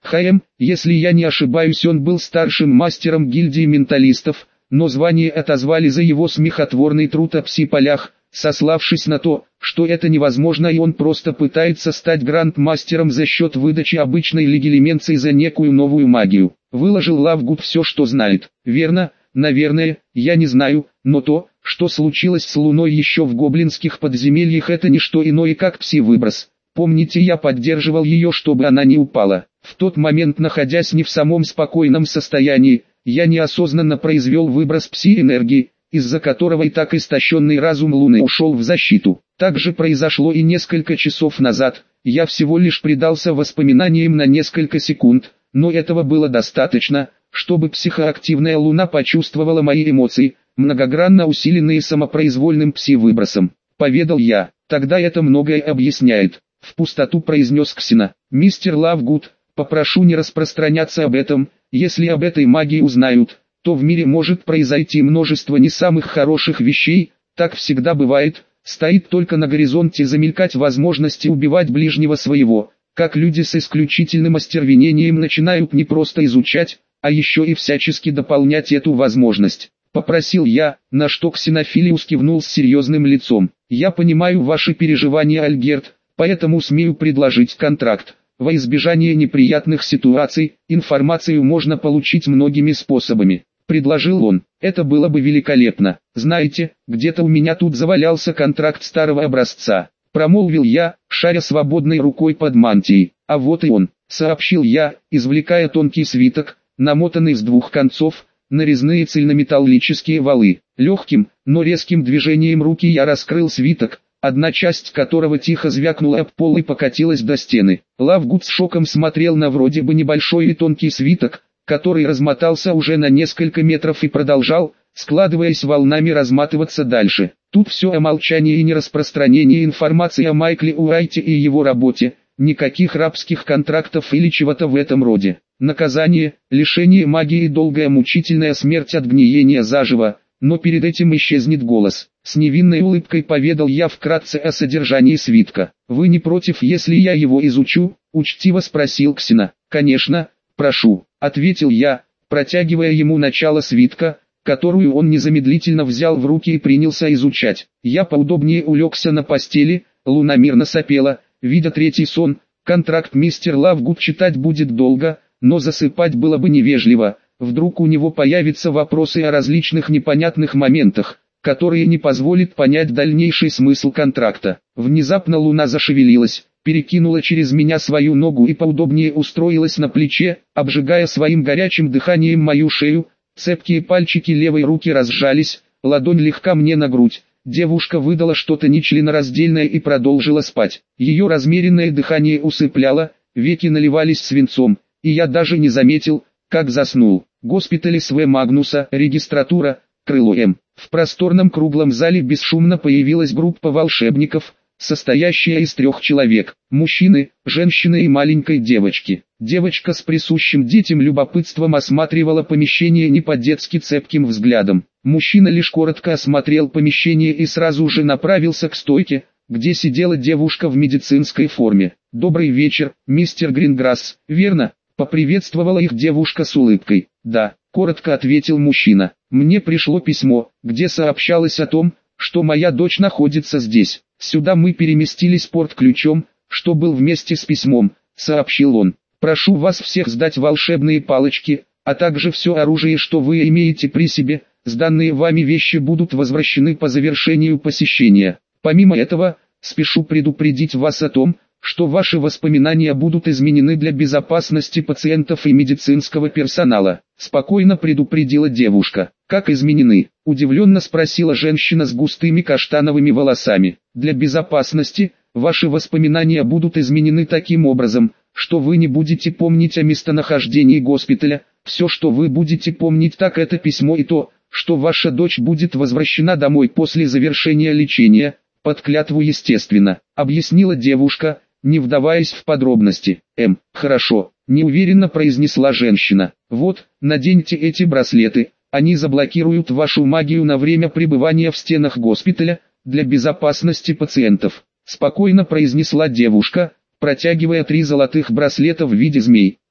Если я не ошибаюсь, он был старшим мастером гильдии менталистов, но звание отозвали за его смехотворный труд о пси-полях, сославшись на то, что это невозможно и он просто пытается стать гранд-мастером за счет выдачи обычной легилименции за некую новую магию. Выложил Лавгуд все, что знает. Верно, наверное, я не знаю, но то, что случилось с Луной еще в гоблинских подземельях, это не что иное как пси-выброс. Помните, я поддерживал ее, чтобы она не упала. В тот момент, находясь не в самом спокойном состоянии, я неосознанно произвел выброс пси-энергии, из-за которого и так истощенный разум Луны ушел в защиту. Так же произошло и несколько часов назад. Я всего лишь предался воспоминаниям на несколько секунд, но этого было достаточно, чтобы психоактивная Луна почувствовала мои эмоции, многогранно усиленные самопроизвольным пси-выбросом. Поведал я. Тогда это многое объясняет. В пустоту произнес Ксена. Мистер Лавгуд, попрошу не распространяться об этом. Если об этой магии узнают, то в мире может произойти множество не самых хороших вещей. Так всегда бывает. Стоит только на горизонте замелькать возможности убивать ближнего своего. Как люди с исключительным остервенением начинают не просто изучать, а еще и всячески дополнять эту возможность. Попросил я, на что Ксенофилиус кивнул с серьезным лицом. Я понимаю ваши переживания, Альгерт, поэтому смею предложить контракт. Во избежание неприятных ситуаций, информацию можно получить многими способами. Предложил он. Это было бы великолепно. Знаете, где-то у меня тут завалялся контракт старого образца. Промолвил я, шаря свободной рукой под мантией. А вот и он, сообщил я, извлекая тонкий свиток, намотанный с двух концов, на резные цельнометаллические валы. Легким, но резким движением руки я раскрыл свиток, одна часть которого тихо звякнула об пол и покатилась до стены. Лавгуд с шоком смотрел на вроде бы небольшой и тонкий свиток, который размотался уже на несколько метров и продолжал, складываясь волнами, разматываться дальше. Тут все о молчании и нераспространении информации о Майкле Уайте и его работе, никаких рабских контрактов или чего-то в этом роде. Наказание, лишение магии и долгая мучительная смерть от гниения заживо, но перед этим исчезнет голос. С невинной улыбкой поведал я вкратце о содержании свитка. «Вы не против, если я его изучу?» — учтиво спросил Ксена. «Конечно, прошу», — ответил я, протягивая ему начало свитка, которую он незамедлительно взял в руки и принялся изучать. Я поудобнее улегся на постели, Луна мирно сопела, видя третий сон. Контракт мистер Лавгуд читать будет долго, но засыпать было бы невежливо. Вдруг у него появятся вопросы о различных непонятных моментах, которые не позволят понять дальнейший смысл контракта. Внезапно Луна зашевелилась, перекинула через меня свою ногу и поудобнее устроилась на плече, обжигая своим горячим дыханием мою шею. Цепкие пальчики левой руки разжались, ладонь легка мне на грудь. Девушка выдала что-то нечленораздельное и продолжила спать. Ее размеренное дыхание усыпляло, веки наливались свинцом, и я даже не заметил, как заснул. Госпиталь СВ Магнуса, регистратура, крыло М. В просторном круглом зале бесшумно появилась группа волшебников, состоящая из 3 человек, мужчины, женщины и маленькой девочки. Девочка с присущим детям любопытством осматривала помещение не по-детски цепким взглядом. Мужчина лишь коротко осмотрел помещение и сразу же направился к стойке, где сидела девушка в медицинской форме. «Добрый вечер, мистер Гринграсс, верно?» — поприветствовала их девушка с улыбкой. «Да», — коротко ответил мужчина. «Мне пришло письмо, где сообщалось о том, что моя дочь находится здесь. Сюда мы переместились порт-ключом, что был вместе с письмом», — сообщил он. «Прошу вас всех сдать волшебные палочки, а также все оружие, что вы имеете при себе. Сданные вами вещи будут возвращены по завершению посещения. Помимо этого, спешу предупредить вас о том, что ваши воспоминания будут изменены для безопасности пациентов и медицинского персонала», — спокойно предупредила девушка. «Как изменены?» — удивленно спросила женщина с густыми каштановыми волосами. «Для безопасности, ваши воспоминания будут изменены таким образом, что вы не будете помнить о местонахождении госпиталя. Все, что вы будете помнить, так это письмо и то, что ваша дочь будет возвращена домой после завершения лечения, под клятву естественно», — объяснила девушка, не вдаваясь в подробности. «Хорошо», — неуверенно произнесла женщина. «Вот, наденьте эти браслеты, они заблокируют вашу магию на время пребывания в стенах госпиталя, для безопасности пациентов», — спокойно произнесла девушка, протягивая 3 золотых браслета в виде змей.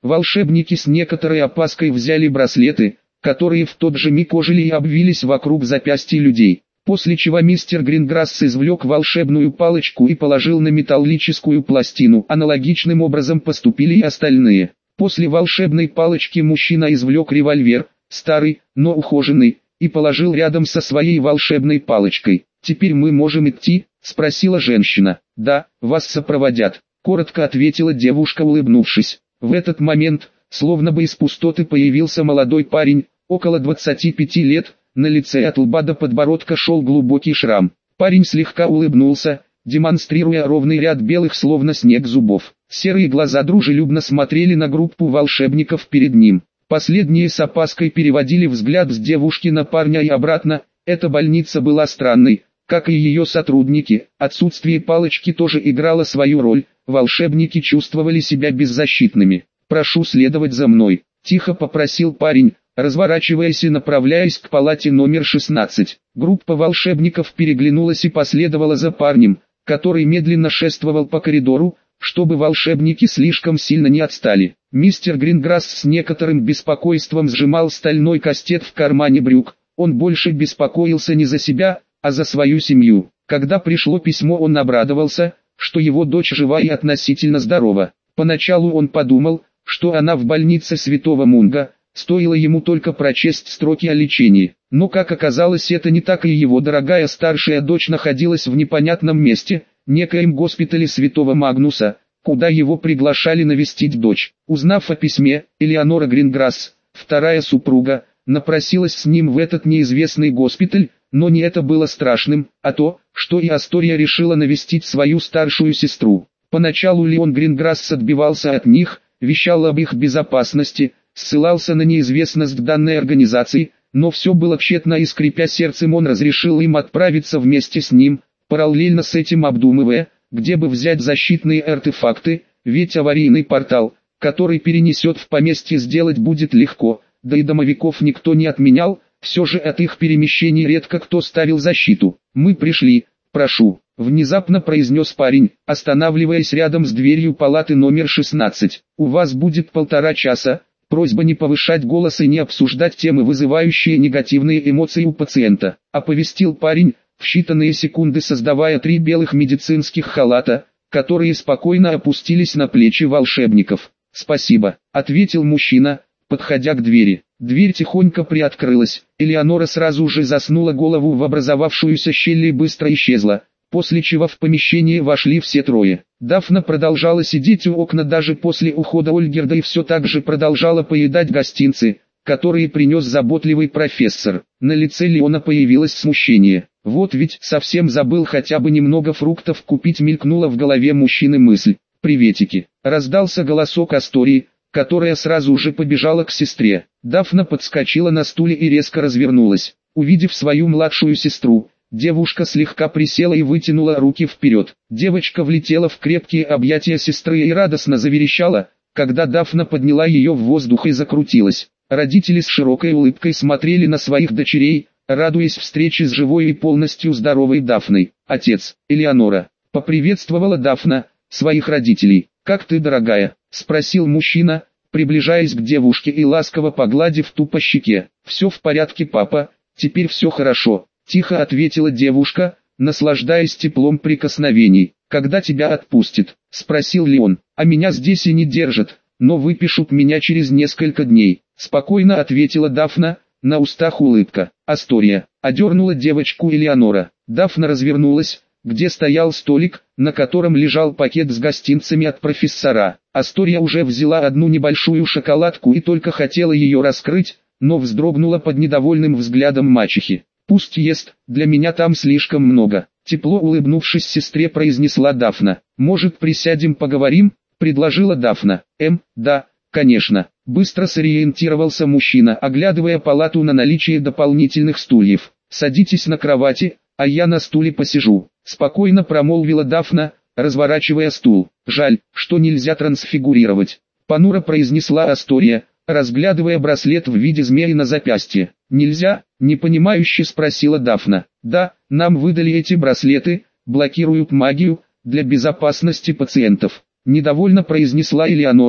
Волшебники с некоторой опаской взяли браслеты, которые в тот же миг ожили и обвились вокруг запястья людей. После чего мистер Гринграсс извлек волшебную палочку и положил на металлическую пластину. Аналогичным образом поступили и остальные. После волшебной палочки мужчина извлек револьвер, старый, но ухоженный, и положил рядом со своей волшебной палочкой. «Теперь мы можем идти?» – спросила женщина. «Да, вас сопроводят», – коротко ответила девушка, улыбнувшись. В этот момент, словно бы из пустоты, появился молодой парень, около 25 лет. На лице от лба до подбородка шел глубокий шрам. Парень слегка улыбнулся, демонстрируя ровный ряд белых словно снег зубов. Серые глаза дружелюбно смотрели на группу волшебников перед ним. Последние с опаской переводили взгляд с девушки на парня и обратно. Эта больница была странной, как и ее сотрудники. Отсутствие палочки тоже играло свою роль. Волшебники чувствовали себя беззащитными. «Прошу следовать за мной», – тихо попросил парень, разворачиваясь и направляясь к палате номер 16. Группа волшебников переглянулась и последовала за парнем, который медленно шествовал по коридору, чтобы волшебники слишком сильно не отстали. Мистер Гринграсс с некоторым беспокойством сжимал стальной кастет в кармане брюк. Он больше беспокоился не за себя, а за свою семью. Когда пришло письмо, он обрадовался, что его дочь жива и относительно здорова. Поначалу он подумал, что она в больнице Святого Мунга. Стоило ему только прочесть строки о лечении. Но как оказалось, это не так, и его дорогая старшая дочь находилась в непонятном месте, некоем госпитале Святого Магнуса, куда его приглашали навестить дочь. Узнав о письме, Элеонора Гринграсс, вторая супруга, напросилась с ним в этот неизвестный госпиталь, но не это было страшным, а то, что и Астория решила навестить свою старшую сестру. Поначалу Леон Гринграсс отбивался от них, вещал об их безопасности, ссылался на неизвестность данной организации, но все было тщетно, и скрипя сердцем он разрешил им отправиться вместе с ним, параллельно с этим обдумывая, где бы взять защитные артефакты, ведь аварийный портал, который перенесет в поместье, сделать будет легко, да и домовиков никто не отменял, все же от их перемещений редко кто ставил защиту. «Мы пришли, прошу», — внезапно произнес парень, останавливаясь рядом с дверью палаты номер 16. «У вас будет 1,5 часа». Просьба не повышать голос и не обсуждать темы, вызывающие негативные эмоции у пациента, оповестил парень, в считанные секунды создавая 3 белых медицинских халата, которые спокойно опустились на плечи волшебников. «Спасибо», — ответил мужчина, подходя к двери. Дверь тихонько приоткрылась, Элеонора сразу же засунула голову в образовавшуюся щель и быстро исчезла, после чего в помещение вошли все трое. Дафна продолжала сидеть у окна даже после ухода Ольгерда и все так же продолжала поедать гостинцы, которые принес заботливый профессор. На лице Леона появилось смущение. «Вот ведь совсем забыл хотя бы немного фруктов купить», мелькнула в голове мужчины мысль. «Приветики», — раздался голосок Астории, которая сразу же побежала к сестре. Дафна подскочила на стуле и резко развернулась. Увидев свою младшую сестру, девушка слегка присела и вытянула руки вперед. Девочка влетела в крепкие объятия сестры и радостно заверещала, когда Дафна подняла ее в воздух и закрутилась. Родители с широкой улыбкой смотрели на своих дочерей, радуясь встрече с живой и полностью здоровой Дафной. «Отец, Элеонора», — поприветствовала Дафна своих родителей. «Как ты, дорогая?» — спросил мужчина, приближаясь к девушке и ласково погладив ту по щеке. «Все в порядке, папа, теперь все хорошо», — тихо ответила девушка, наслаждаясь теплом прикосновений. «Когда тебя отпустят?» — спросил Леон. «А меня здесь и не держат, но выпишут меня через несколько дней», — спокойно ответила Дафна, на устах улыбка. «Астория», — одернула девочку Элеонора. Дафна развернулась, где стоял столик, на котором лежал пакет с гостинцами от профессора. Астория уже взяла одну небольшую шоколадку и только хотела ее раскрыть, но вздрогнула под недовольным взглядом мачехи. «Пусть ест, для меня там слишком много», — тепло улыбнувшись сестре произнесла Дафна. «Может, присядем поговорим?» — предложила Дафна. Да, конечно», — быстро сориентировался мужчина, оглядывая палату на наличие дополнительных стульев. «Садитесь на кровати, а я на стуле посижу», — спокойно промолвила Дафна, разворачивая стул. «Жаль, что нельзя трансфигурировать», — понуро произнесла Астория, разглядывая браслет в виде змеи на запястье. «Нельзя?» — непонимающе спросила Дафна. «Да, нам выдали эти браслеты, блокируют магию, для безопасности пациентов», — недовольно произнесла Элеонора,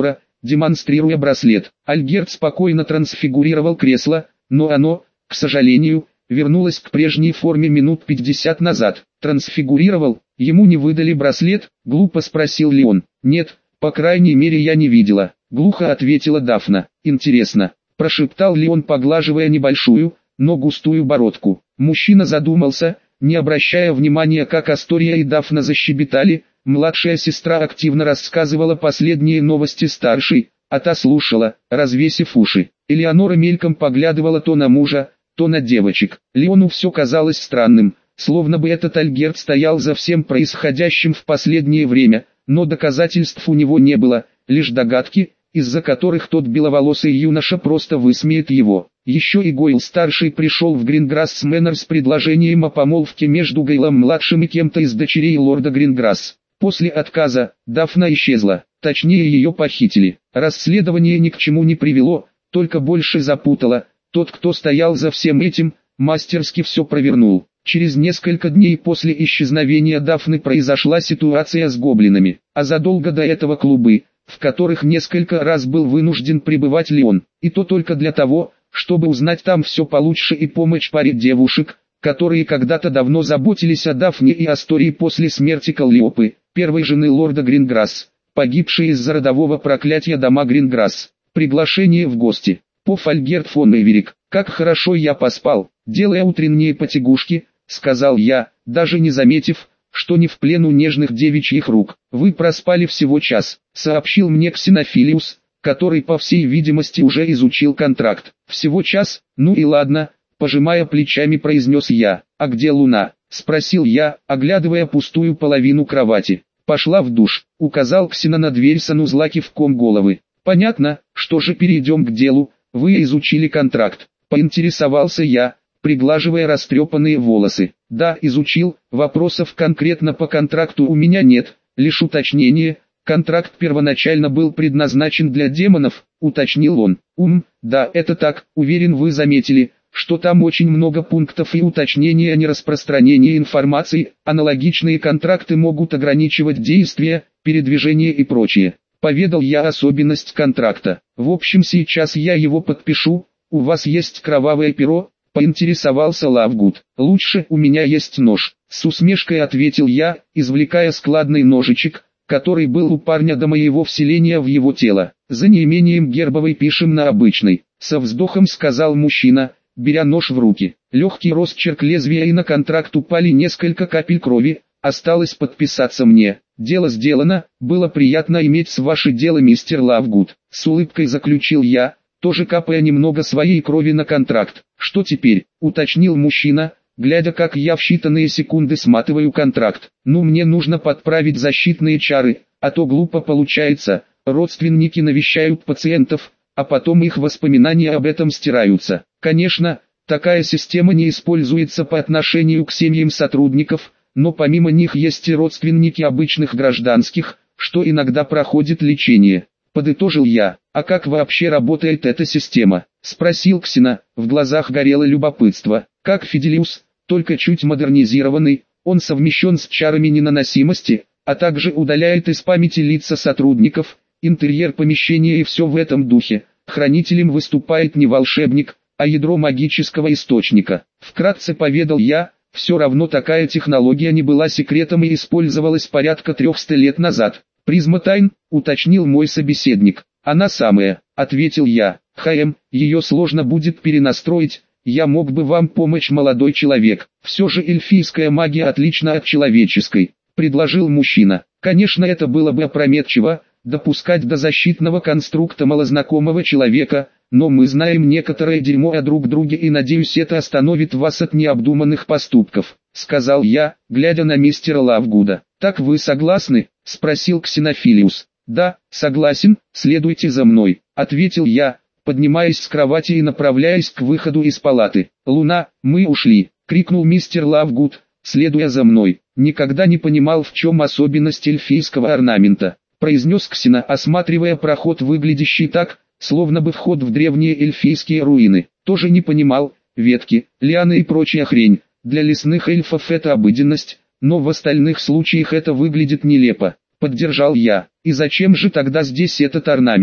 демонстрируя браслет. Альгерт спокойно трансфигурировал кресло, но оно, к сожалению, вернулось к прежней форме минут 50 назад. Трансфигурировал, ему не выдали браслет, глупо спросил Леон. Нет, по крайней мере я не видела, глухо ответила Дафна. Интересно, прошептал Леон, поглаживая небольшую, но густую бородку. Мужчина задумался, не обращая внимания, как Астория и Дафна защебетали. Младшая сестра активно рассказывала последние новости старшей, а та слушала, развесив уши. Элеонора мельком поглядывала то на мужа, то на девочек. Леону все казалось странным, словно бы этот Альгерт стоял за всем происходящим в последнее время, но доказательств у него не было, лишь догадки, из-за которых тот беловолосый юноша просто высмеет его. Еще и Гойл-старший пришел в Гринграсс Мэннер с предложением о помолвке между Гейлом-младшим и кем-то из дочерей лорда Гринграсс. После отказа, Дафна исчезла, точнее ее похитили. Расследование ни к чему не привело, только больше запутало. Тот, кто стоял за всем этим, мастерски все провернул. Через несколько дней после исчезновения Дафны произошла ситуация с гоблинами, а задолго до этого клубы, в которых несколько раз был вынужден пребывать Леон, и то только для того, чтобы узнать там все получше и помочь паре девушек, которые когда-то давно заботились о Дафне и Астории после смерти Каллиопы, первой жены лорда Гринграсс, погибшей из-за родового проклятия дома Гринграсс. Приглашение в гости. Поф Альгерт фон Эверик, как хорошо я поспал, делая утренние потягушки, сказал я, даже не заметив, что не в плену нежных девичьих рук. Вы проспали всего час, сообщил мне Ксенофилиус, который по всей видимости уже изучил контракт. Всего час, ну и ладно, пожимая плечами произнес я. А где Луна? Спросил я, оглядывая пустую половину кровати. Пошла в душ, указал Ксено на дверь санузла кивком головы. Понятно, что же перейдем к делу, вы изучили контракт. Поинтересовался я, приглаживая растрепанные волосы. Да, изучил, вопросов конкретно по контракту у меня нет, лишь уточнение. Контракт первоначально был предназначен для демонов, уточнил он. Да, это так, уверен вы заметили, что там очень много пунктов и уточнений о нераспространении информации, аналогичные контракты могут ограничивать действия, передвижение и прочее. Поведал я особенность контракта. В общем, сейчас я его подпишу. У вас есть кровавое перо? Поинтересовался Лавгуд. Лучше, у меня есть нож. С усмешкой ответил я, извлекая складный ножичек, который был у парня до моего вселения в его тело. За неимением гербовой пишем на обычной. Со вздохом сказал мужчина, беря нож в руки. Легкий росчерк лезвия, и на контракт упали несколько капель крови. Осталось подписаться мне. Дело сделано, было приятно иметь с ваше дело, мистер Лавгуд. С улыбкой заключил я, тоже капая немного своей крови на контракт. Что теперь, уточнил мужчина, глядя, как я в считанные секунды сматываю контракт. Ну, мне нужно подправить защитные чары, а то глупо получается. Родственники навещают пациентов, а потом их воспоминания об этом стираются. Конечно, такая система не используется по отношению к семьям сотрудников, но помимо них есть и родственники обычных гражданских, что иногда проходит лечение. Подытожил я. А как вообще работает эта система? Спросил Ксено, в глазах горело любопытство. Как Фиделиус, только чуть модернизированный, он совмещен с чарами ненаносимости, а также удаляет из памяти лица сотрудников, интерьер помещения и все в этом духе. Хранителем выступает не волшебник, а ядро магического источника. Вкратце поведал я. Все равно такая технология не была секретом и использовалась порядка 300 лет назад. «Призма тайн», уточнил мой собеседник. «Она самая», ответил я. Ее сложно будет перенастроить, я мог бы вам помочь, молодой человек. Все же эльфийская магия отлична от человеческой», предложил мужчина. Конечно, это было бы опрометчиво, допускать до защитного конструкта малознакомого человека, но мы знаем некоторое дерьмо о друг друге, и надеюсь, это остановит вас от необдуманных поступков, сказал я, глядя на мистера Лавгуда. Так вы согласны? Спросил Ксенофилиус. Да, согласен, следуйте за мной, ответил я, поднимаясь с кровати и направляясь к выходу из палаты. Луна, мы ушли, крикнул мистер Лавгуд, следуя за мной. Никогда не понимал, в чем особенность эльфийского орнамента, произнес Ксено, осматривая проход, выглядящий так, словно бы вход в древние эльфийские руины. Тоже не понимал, ветки, лианы и прочая хрень, для лесных эльфов это обыденность, но в остальных случаях это выглядит нелепо. Поддержал я. И зачем же тогда здесь этот орнамент?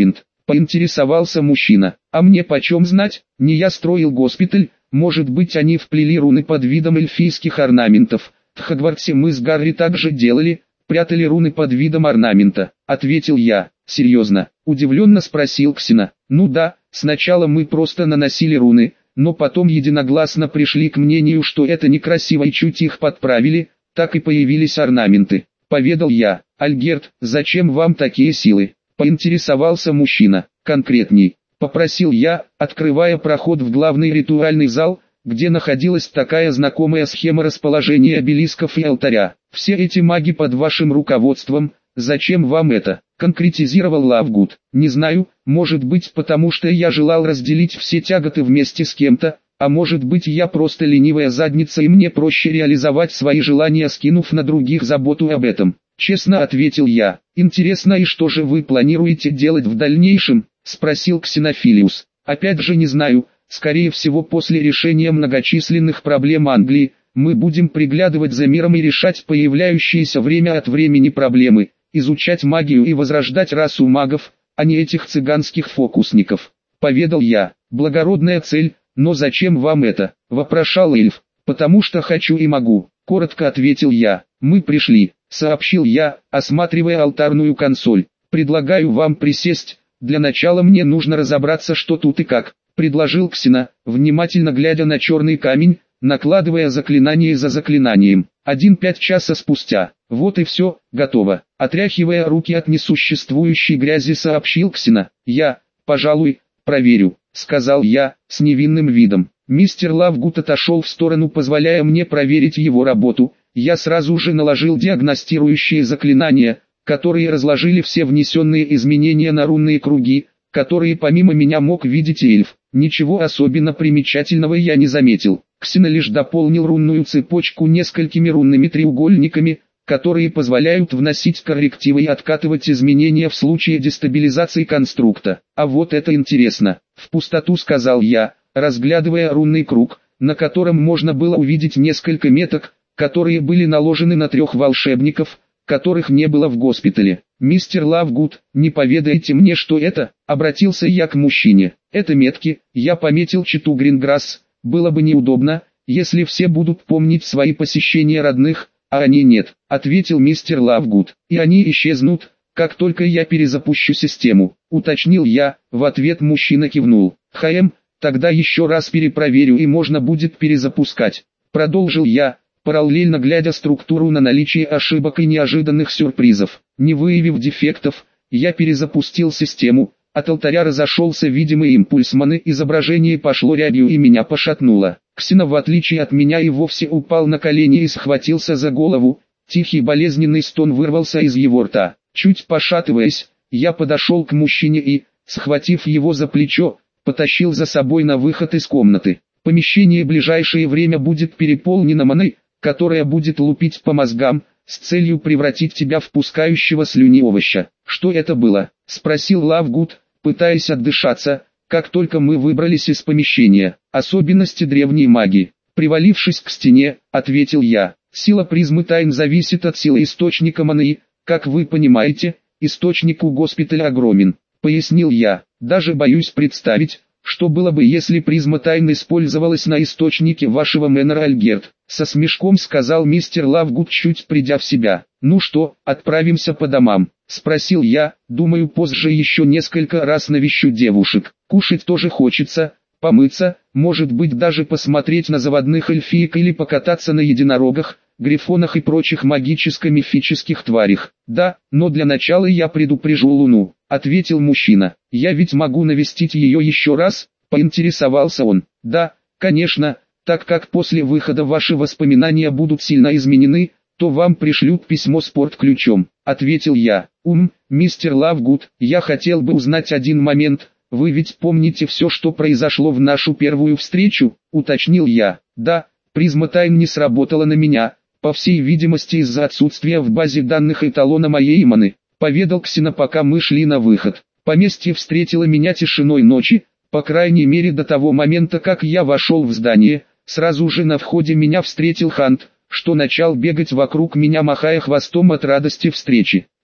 Поинтересовался мужчина. А мне почем знать, не я строил госпиталь, может быть они вплели руны под видом эльфийских орнаментов. В Хогвартсе мы с Гарри также делали, прятали руны под видом орнамента, ответил я. Серьезно? Удивленно спросил Ксена. Ну да, сначала мы просто наносили руны, но потом единогласно пришли к мнению, что это некрасиво и чуть их подправили, так и появились орнаменты. Поведал я. Альгерт, зачем вам такие силы? Поинтересовался мужчина. Конкретней. Попросил я, открывая проход в главный ритуальный зал, где находилась такая знакомая схема расположения обелисков и алтаря. Все эти маги под вашим руководством, зачем вам это? Конкретизировал Лавгуд. Не знаю, может быть потому что я желал разделить все тяготы вместе с кем-то, а может быть я просто ленивая задница и мне проще реализовать свои желания, скинув на других заботу об этом. Честно ответил я. Интересно, и что же вы планируете делать в дальнейшем? Спросил Ксенофилиус. Опять же не знаю, скорее всего после решения многочисленных проблем Англии, мы будем приглядывать за миром и решать появляющиеся время от времени проблемы, изучать магию и возрождать расу магов, а не этих цыганских фокусников. Поведал я. Благородная цель, но зачем вам это? Вопрошал эльф. Потому что хочу и могу, коротко ответил я. Мы пришли, сообщил я, осматривая алтарную консоль. Предлагаю вам присесть, для начала мне нужно разобраться, что тут и как, предложил Ксена, внимательно глядя на черный камень, накладывая заклинание за заклинанием. 1,5 часа спустя. Вот и все, готово. Отряхивая руки от несуществующей грязи, сообщил Ксена. Я, пожалуй, проверю, сказал я, с невинным видом. Мистер Лавгуд отошел в сторону, позволяя мне проверить его работу. Я сразу же наложил диагностирующие заклинания, которые разложили все внесенные изменения на рунные круги, которые помимо меня мог видеть и эльф. Ничего особенно примечательного я не заметил. Ксена лишь дополнил рунную цепочку несколькими рунными треугольниками, которые позволяют вносить коррективы и откатывать изменения в случае дестабилизации конструкта. А вот это интересно, в пустоту сказал я, разглядывая рунный круг, на котором можно было увидеть несколько меток, которые были наложены на 3 волшебников, которых не было в госпитале. «Мистер Лавгуд, не поведаете мне, что это?» — обратился я к мужчине. «Это метки, я пометил читу Гринграсс, было бы неудобно, если все будут помнить свои посещения родных, а они нет», — ответил мистер Лавгуд. «И они исчезнут, как только я перезапущу систему», — уточнил я. В ответ мужчина кивнул. Тогда еще раз перепроверю и можно будет перезапускать», — продолжил я, параллельно глядя структуру на наличие ошибок и неожиданных сюрпризов. Не выявив дефектов, я перезапустил систему, от алтаря разошелся видимый импульс маны, изображение пошло рябью и меня пошатнуло. Ксена, в отличие от меня, и вовсе упал на колени и схватился за голову, тихий болезненный стон вырвался из его рта. Чуть пошатываясь, я подошел к мужчине и, схватив его за плечо, потащил за собой на выход из комнаты. Помещение в ближайшее время будет переполнено маной, которая будет лупить по мозгам, с целью превратить тебя в пускающего слюни овоща. «Что это было?» — спросил Лавгуд, пытаясь отдышаться, как только мы выбрались из помещения. «Особенности древней магии». Привалившись к стене, ответил я. «Сила призмы тайн зависит от силы источника маны, как вы понимаете, источник у госпиталя огромен», — пояснил я. «Даже боюсь представить, что было бы, если призма тайн использовалась на источнике вашего Мэннера, Альгерт», — со смешком сказал мистер Лавгуд, чуть придя в себя. «Ну что, отправимся по домам?» — спросил я. «Думаю, позже еще несколько раз навещу девушек. Кушать тоже хочется, помыться, может быть даже посмотреть на заводных эльфиек или покататься на единорогах, грифонах и прочих магическо-мифических тварях. Да, но для начала я предупрежу Луну», — ответил мужчина. «Я ведь могу навестить ее еще раз?» — поинтересовался он. «Да, конечно, так как после выхода ваши воспоминания будут сильно изменены, то вам пришлют письмо с портключом», — ответил я. Мистер Лавгуд, я хотел бы узнать один момент. Вы ведь помните все, что произошло в нашу первую встречу?» — уточнил я. «Да, призма тайн не сработала на меня, по всей видимости из-за отсутствия в базе данных эталона моей маны», — поведал Ксена, пока мы шли на выход. Поместье встретило меня тишиной ночи, по крайней мере до того момента, как я вошел в здание. Сразу же на входе меня встретил Хант, что начал бегать вокруг меня, махая хвостом от радости встречи.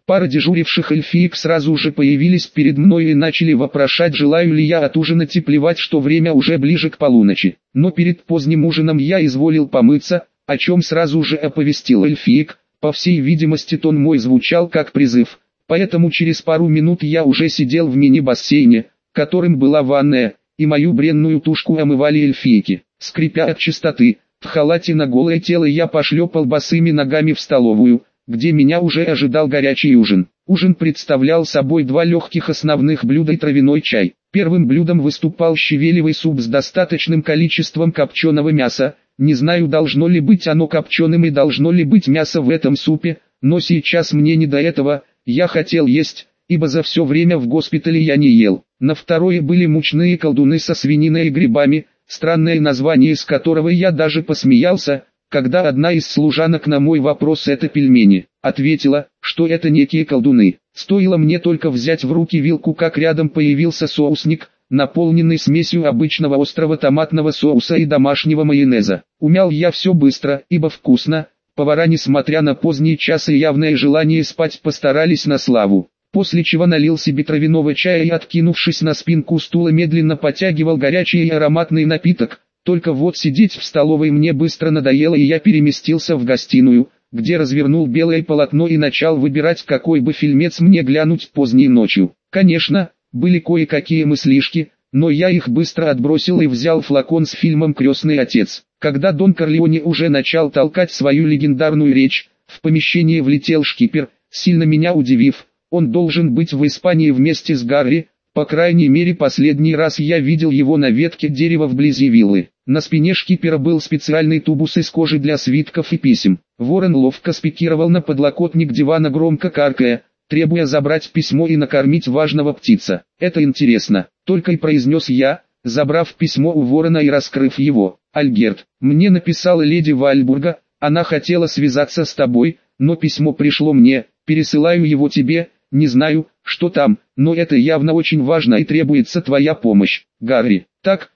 Пара дежуривших эльфиек сразу же появились перед мной и начали вопрошать, желаю ли я отужинать, и плевать, что время уже ближе к полуночи. Но перед поздним ужином я изволил помыться, о чем сразу же оповестил эльфиек. По всей видимости, тон мой звучал как призыв, поэтому через пару минут я уже сидел в мини-бассейне, которым была ванная, и мою бренную тушку омывали эльфийки. Скрипя от чистоты, в халате на голое тело я пошлепал босыми ногами в столовую, где меня уже ожидал горячий ужин. Ужин представлял собой два легких основных блюда и травяной чай. Первым блюдом выступал щавелевый суп с достаточным количеством копченого мяса. Не знаю, должно ли быть оно копченым и должно ли быть мясо в этом супе, но сейчас мне не до этого, я хотел есть, ибо за все время в госпитале я не ел. На второе были мучные колдуны со свининой и грибами, странное название из которого я даже посмеялся, когда одна из служанок на мой вопрос «это пельмени?» ответила, что это некие колдуны. Стоило мне только взять в руки вилку, как рядом появился соусник, наполненный смесью обычного острого томатного соуса и домашнего майонеза. Умял я все быстро, ибо вкусно. Повара, несмотря на поздний час и явное желание спать, постарались на славу. После чего налил себе травяного чая и, откинувшись на спинку стула, медленно потягивал горячий и ароматный напиток. Только вот сидеть в столовой мне быстро надоело, и я переместился в гостиную, где развернул белое полотно и начал выбирать, какой бы фильмец мне глянуть поздней ночью. Конечно, были кое-какие мыслишки, но я их быстро отбросил и взял флакон с фильмом «Крестный отец». Когда Дон Корлеоне уже начал толкать свою легендарную речь, в помещение влетел шкипер, сильно меня удивив. Он должен быть в Испании вместе с Гарри. По крайней мере, последний раз я видел его на ветке дерева вблизи виллы. На спине шкипера был специальный тубус из кожи для свитков и писем. Ворон ловко спикировал на подлокотник дивана, громко каркая, требуя забрать письмо и накормить важного птица. «Это интересно», — только и произнес я, забрав письмо у ворона и раскрыв его. «Альгерт, мне написала леди Вальбурга, она хотела связаться с тобой, но письмо пришло мне, пересылаю его тебе. Не знаю, что там, но это явно очень важно и требуется твоя помощь, Гарри». Так,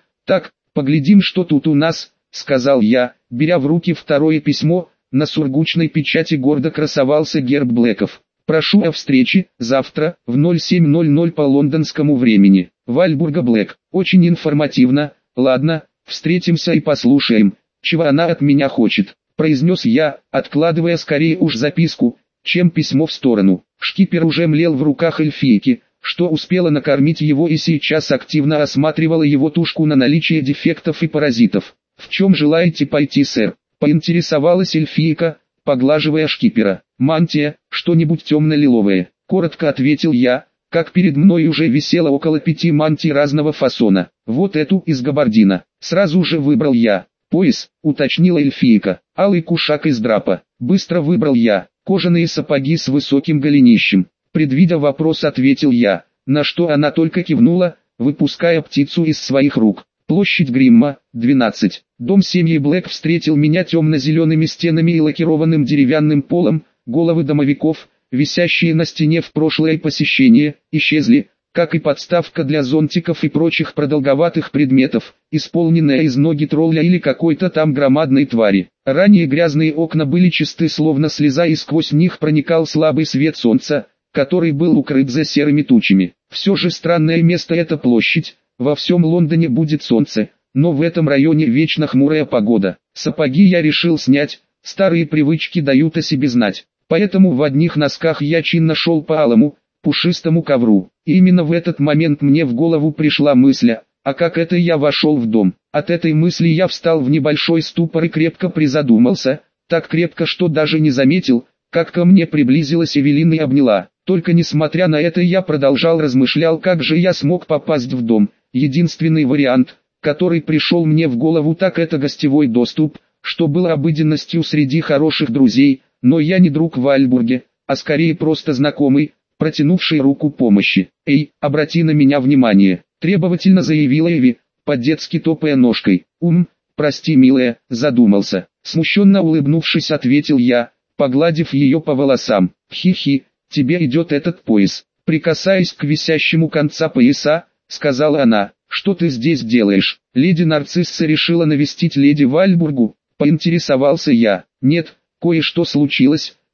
поглядим, что тут у нас», — сказал я, беря в руки второе письмо. На сургучной печати гордо красовался герб Блэков. «Прошу о встрече, завтра, в 07:00 по лондонскому времени. Вальбурга Блэк». Очень информативно. «Ладно, встретимся и послушаем, чего она от меня хочет», — произнес я, откладывая скорее уж записку, чем письмо в сторону. Шкипер уже млел в руках эльфийки, что успела накормить его, и сейчас активно осматривала его тушку на наличие дефектов и паразитов. «В чем желаете пойти, сэр?» — поинтересовалась эльфийка, поглаживая шкипера. «Мантия, что-нибудь темно-лиловое», — коротко ответил я, как перед мной уже висело около 5 мантий разного фасона. «Вот эту из габардина», — сразу же выбрал я. «Пояс», — уточнила эльфийка. «Алый кушак из драпа», — быстро выбрал я. «Кожаные сапоги с высоким голенищем», — предвидя вопрос, ответил я, на что она только кивнула, выпуская птицу из своих рук. Площадь Гримма, 12. Дом семьи Блэк встретил меня темно-зелеными стенами и лакированным деревянным полом. Головы домовиков, висящие на стене в прошлое посещение, исчезли, как и подставка для зонтиков и прочих продолговатых предметов, исполненная из ноги тролля или какой-то там громадной твари. Ранее грязные окна были чисты, словно слеза, и сквозь них проникал слабый свет солнца, который был укрыт за серыми тучами. Все же странное место эта площадь. Во всем Лондоне будет солнце, но в этом районе вечно хмурая погода. Сапоги я решил снять, старые привычки дают о себе знать. Поэтому в одних носках я чинно шел по алому, пушистому ковру. И именно в этот момент мне в голову пришла мысль: а как это я вошел в дом? От этой мысли я встал в небольшой ступор и крепко призадумался, так крепко, что даже не заметил, как ко мне приблизилась Эвелина и обняла. Только несмотря на это я продолжал размышлял, как же я смог попасть в дом. Единственный вариант, который пришел мне в голову, так это гостевой доступ, что было обыденностью среди хороших друзей, но я не друг в Вальбурге, а скорее просто знакомый, протянувший руку помощи. «Эй, обрати на меня внимание», — требовательно заявила Эви, по-детски топая ножкой. Прости, милая», — задумался. Смущенно улыбнувшись, ответил я, погладив ее по волосам. «Хи-хи, тебе идет этот пояс». Прикасаясь к висящему конца пояса, сказала она. «Что ты здесь делаешь?» «Леди Нарцисса решила навестить леди Вальбургу», — поинтересовался я. «Нет, кое-что случилось,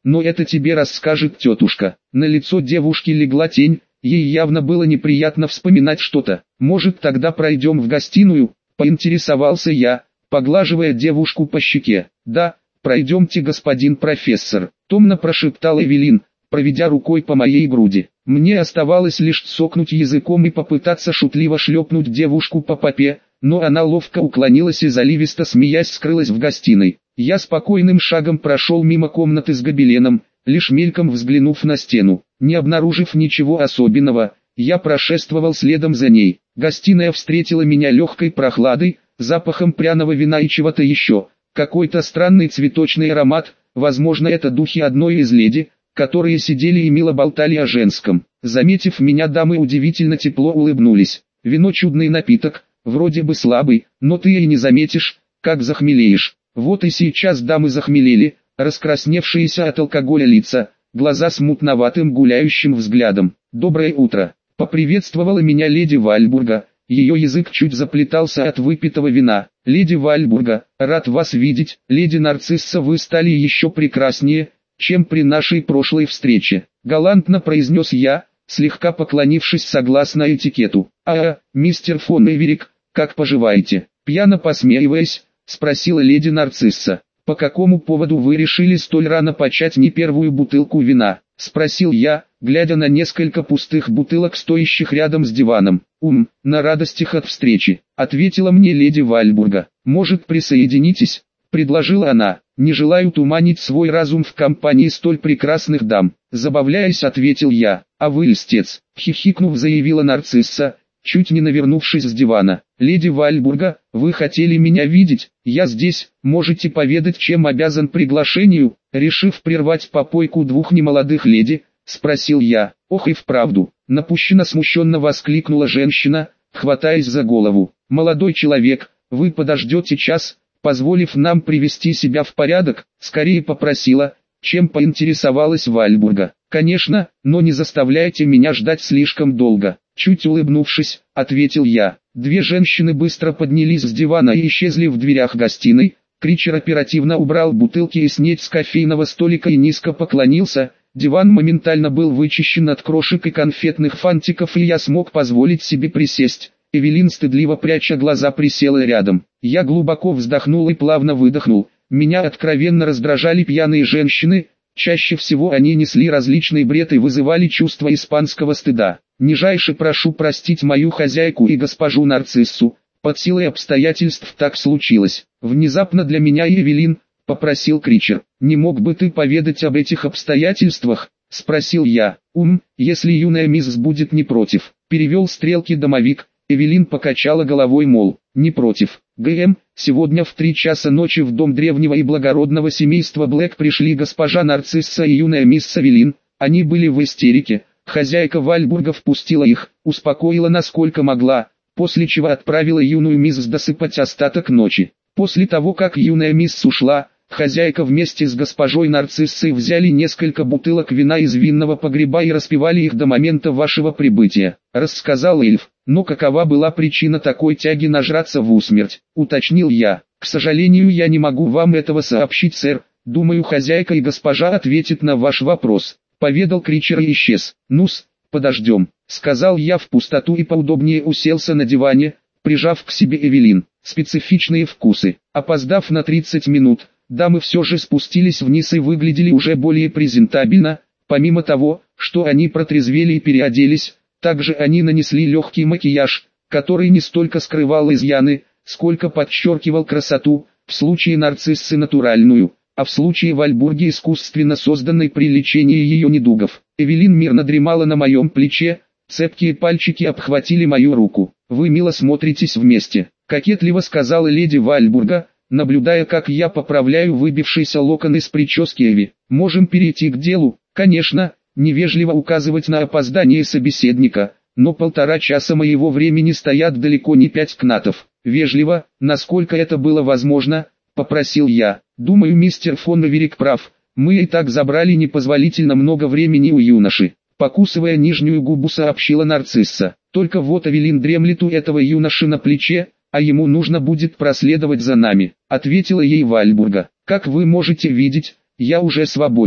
но это тебе расскажет тетушка. На лицо девушки легла тень, ей явно было неприятно вспоминать что-то. Может, тогда пройдем в гостиную, поинтересовался я, поглаживая девушку по щеке. Да, пройдемте, господин профессор, томно прошептал Эвелин, проведя рукой по моей груди. Мне оставалось лишь цокнуть языком и попытаться шутливо шлепнуть девушку по попе, но она ловко уклонилась и заливисто смеясь скрылась в гостиной. Я спокойным шагом прошел мимо комнаты с гобеленом, лишь мельком взглянув на стену. Не обнаружив ничего особенного, я прошествовал следом за ней. Гостиная встретила меня легкой прохладой, запахом пряного вина и чего-то еще. Какой-то странный цветочный аромат, возможно, это духи одной из леди, которые сидели и мило болтали о женском. Заметив меня, дамы удивительно тепло улыбнулись. Вино — чудный напиток, вроде бы слабый, но ты и не заметишь, как захмелеешь. Вот и сейчас дамы захмелели, раскрасневшиеся от алкоголя лица, глаза с мутноватым гуляющим взглядом. «Доброе утро!» — поприветствовала меня леди Вальбурга, ее язык чуть заплетался от выпитого вина. «Леди Вальбурга, рад вас видеть, леди Нарцисса, вы стали еще прекраснее, чем при нашей прошлой встрече», — галантно произнес я, слегка поклонившись согласно этикету. Мистер фон Эверик, как поживаете?» Пьяно посмеиваясь, спросила леди Нарцисса. «По какому поводу вы решили столь рано почать не первую бутылку вина?» — спросил я, глядя на несколько пустых бутылок, стоящих рядом с диваном. На радостях от встречи», — ответила мне леди Вальбурга. «Может, присоединитесь?» — предложила она. «Не желаю туманить свой разум в компании столь прекрасных дам», — забавляясь, ответил я. «А вы льстец», — хихикнув, заявила Нарцисса, чуть не навернувшись с дивана. «Леди Вальбурга, вы хотели меня видеть? Я здесь, можете поведать, чем обязан приглашению?» Решив прервать попойку двух немолодых леди, спросил я. «Ох и вправду», — напущенно смущенно воскликнула женщина, хватаясь за голову. «Молодой человек, вы подождете час, позволив нам привести себя в порядок?» Скорее попросила, чем поинтересовалась Вальбурга. «Конечно, но не заставляйте меня ждать слишком долго», — чуть улыбнувшись, ответил я. Две женщины быстро поднялись с дивана и исчезли в дверях гостиной. Кричер оперативно убрал бутылки и снеть с кофейного столика и низко поклонился. Диван моментально был вычищен от крошек и конфетных фантиков, и я смог позволить себе присесть. Эвелин, стыдливо пряча глаза, присела рядом. Я глубоко вздохнул и плавно выдохнул. Меня откровенно раздражали пьяные женщины. Чаще всего они несли различный бред и вызывали чувство испанского стыда. «Нижайше прошу простить мою хозяйку и госпожу Нарциссу, под силой обстоятельств так случилось. Внезапно для меня и Эвелин», — попросил Кричер. «Не мог бы ты поведать об этих обстоятельствах?» — спросил я. «Если юная мисс будет не против», — перевел стрелки домовик. Эвелин покачала головой, мол, не против. Сегодня в 3 часа ночи в дом древнего и благородного семейства Блэк пришли госпожа Нарцисса и юная мисс Эвелин. Они были в истерике. Хозяйка Вальбурга впустила их, успокоила насколько могла, после чего отправила юную мисс досыпать остаток ночи. После того, как юная мисс ушла, хозяйка вместе с госпожой Нарциссой взяли несколько бутылок вина из винного погреба и распивали их до момента вашего прибытия, рассказал эльф. «Но какова была причина такой тяги нажраться в усмерть?» — уточнил я. «К сожалению, я не могу вам этого сообщить, сэр. Думаю, хозяйка и госпожа ответят на ваш вопрос», — поведал Кричер и исчез. «Ну-с, подождем», — сказал я в пустоту и поудобнее уселся на диване, прижав к себе Эвелин. Специфичные вкусы. Опоздав на 30 минут, дамы все же спустились вниз и выглядели уже более презентабельно. Помимо того, что они протрезвели и переоделись, также они нанесли легкий макияж, который не столько скрывал изъяны, сколько подчеркивал красоту, в случае Нарциссы натуральную, а в случае Вальбурги искусственно созданной при лечении ее недугов. Эвелин мирно дремала на моем плече, цепкие пальчики обхватили мою руку. «Вы мило смотритесь вместе», — кокетливо сказала леди Вальбурга, наблюдая, как я поправляю выбившийся локон из прически Эви. «Можем перейти к делу?» «Конечно». Невежливо указывать на опоздание собеседника, но 1,5 часа моего времени стоят далеко не 5 кнатов. Вежливо, насколько это было возможно, попросил я. «Думаю, мистер фон Эверик прав, мы и так забрали непозволительно много времени у юноши», — покусывая нижнюю губу, сообщила Нарцисса. «Только вот Эвелин дремлет у этого юноши на плече, а ему нужно будет проследовать за нами», — ответила ей Вальбурга. «Как вы можете видеть, я уже свободен»,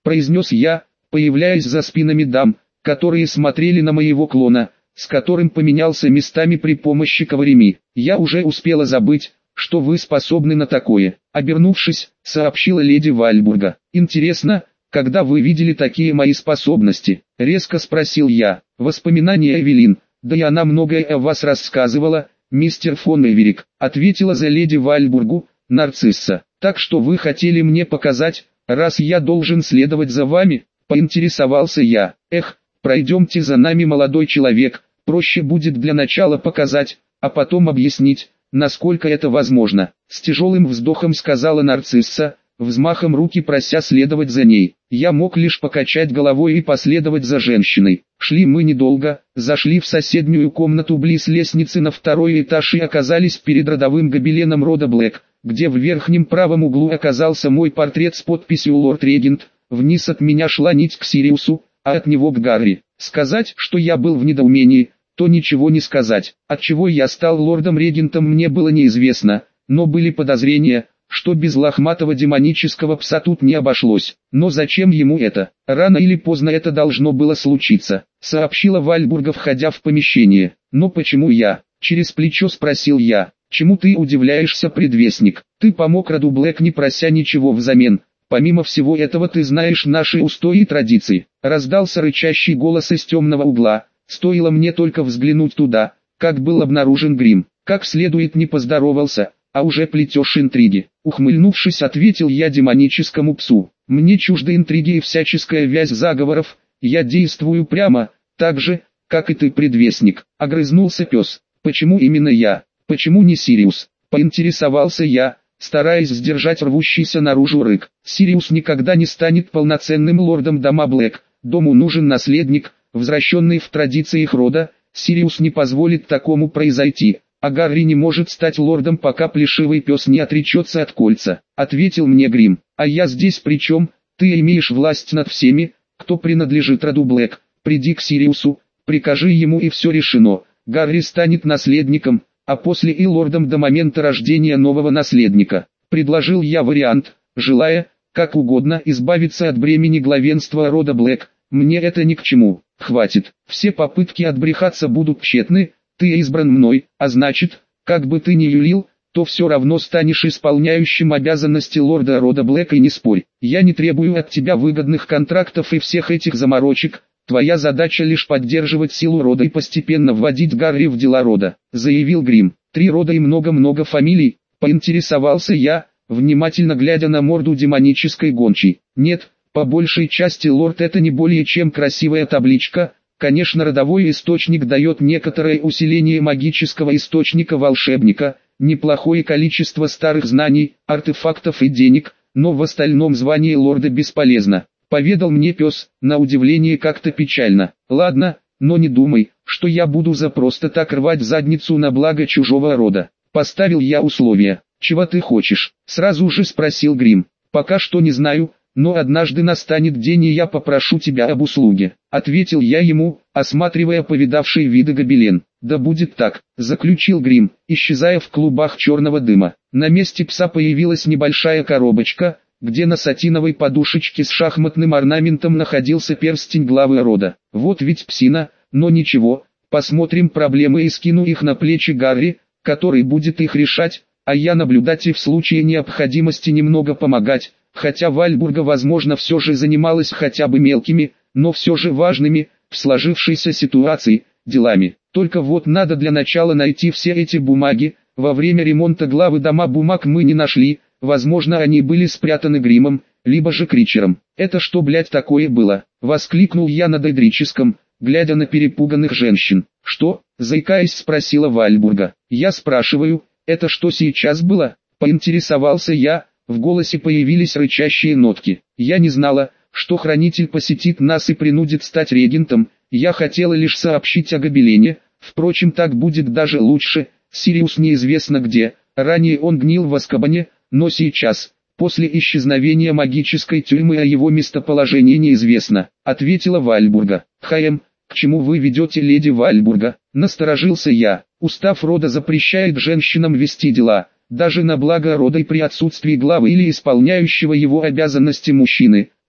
произнес я, появляясь за спинами дам, которые смотрели на моего клона, с которым поменялся местами при помощи Кавареми. Я уже успела забыть, что вы способны на такое. Обернувшись, сообщила леди Вальбурга. Интересно, когда вы видели такие мои способности? Резко спросил я. Воспоминания Эвелин, да и она многое о вас рассказывала, мистер фон Эверик, ответила за леди Вальбургу, Нарцисса. Так что вы хотели мне показать, раз я должен следовать за вами? Поинтересовался я. Эх, пройдемте за нами, молодой человек, проще будет для начала показать, а потом объяснить, насколько это возможно. С тяжелым вздохом сказала Нарцисса, взмахом руки прося следовать за ней. Я мог лишь покачать головой и последовать за женщиной. Шли мы недолго, зашли в соседнюю комнату близ лестницы на второй этаж и оказались перед родовым гобеленом рода Блэк, где в верхнем правом углу оказался мой портрет с подписью «Лорд-регент». Вниз от меня шла нить к Сириусу, а от него к Гарри. Сказать, что я был в недоумении, то ничего не сказать. Отчего я стал лордом-регентом, мне было неизвестно, но были подозрения, что без лохматого демонического пса тут не обошлось. Но зачем ему это? Рано или поздно это должно было случиться, сообщила Вальбурга, входя в помещение. Но почему я? Через плечо спросил я. Чему ты удивляешься, предвестник? Ты помог роду Блэк, не прося ничего взамен. Помимо всего этого ты знаешь наши устои и традиции. Раздался рычащий голос из темного угла. Стоило мне только взглянуть туда, как был обнаружен грим. Как следует не поздоровался, а уже плетешь интриги. Ухмыльнувшись, ответил я демоническому псу. Мне чужды интриги и всяческая вязь заговоров, я действую прямо, так же, как и ты, предвестник. Огрызнулся пес. Почему именно я? Почему не Сириус? Поинтересовался я, стараясь сдержать рвущийся наружу рык. Сириус никогда не станет полноценным лордом дома Блэк. Дому нужен наследник, возвращенный в традициях рода. Сириус не позволит такому произойти. А Гарри не может стать лордом, пока плешивый пес не отречется от кольца, ответил мне Грим. А я здесь при чем? Ты имеешь власть над всеми, кто принадлежит роду Блэк. Приди к Сириусу, прикажи ему, и все решено. Гарри станет наследником, а после и лордом до момента рождения нового наследника. Предложил я вариант, желая, как угодно, избавиться от бремени главенства рода Блэк. Мне это ни к чему, хватит. Все попытки отбрехаться будут тщетны. Ты избран мной, а значит, как бы ты ни юлил, то все равно станешь исполняющим обязанности лорда рода Блэк, и не спорь. Я не требую от тебя выгодных контрактов и всех этих заморочек. Твоя задача лишь поддерживать силу рода и постепенно вводить Гарри в дела рода, заявил Грим. 3 рода и много-много фамилий, поинтересовался я, внимательно глядя на морду демонической гончей. Нет, по большей части лорд — это не более чем красивая табличка. Конечно, родовой источник дает некоторое усиление магического источника волшебника, неплохое количество старых знаний, артефактов и денег, но в остальном звание лорда бесполезно. Поведал мне пес, на удивление как-то печально. Ладно, но не думай, что я буду за просто так рвать задницу на благо чужого рода. Поставил я условия. Чего ты хочешь? Сразу же спросил Грим. Пока что не знаю, но однажды настанет день, и я попрошу тебя об услуге. Ответил я ему, осматривая повидавший виды гобелен. Да будет так, заключил Грим, исчезая в клубах черного дыма. На месте пса появилась небольшая коробочка, где на сатиновой подушечке с шахматным орнаментом находился перстень главы рода. Вот ведь псина, но ничего, посмотрим проблемы и скину их на плечи Гарри, который будет их решать, а я наблюдать и в случае необходимости немного помогать, хотя Вальбурга, возможно, все же занималась хотя бы мелкими, но все же важными, в сложившейся ситуации, делами. Только вот надо для начала найти все эти бумаги. Во время ремонта главы дома бумаг мы не нашли, возможно, они были спрятаны Гримом, либо же Кричером. «Это что, блядь, такое было?» — воскликнул я на дейдрическом, глядя на перепуганных женщин. «Что?» — заикаясь, спросила Вальбурга. «Я спрашиваю, это что сейчас было?» — поинтересовался я. В голосе появились рычащие нотки. «Я не знала, что хранитель посетит нас и принудит стать регентом. Я хотела лишь сообщить о гобелене. Впрочем, так будет даже лучше. Сириус неизвестно где. Ранее он гнил в Азкабане, но сейчас, после исчезновения магической тюрьмы, о его местоположении неизвестно», — ответила Вальбурга. «К чему вы ведете, леди Вальбурга?» — насторожился я. «Устав рода запрещает женщинам вести дела, даже на благо рода, и при отсутствии главы или исполняющего его обязанности мужчины.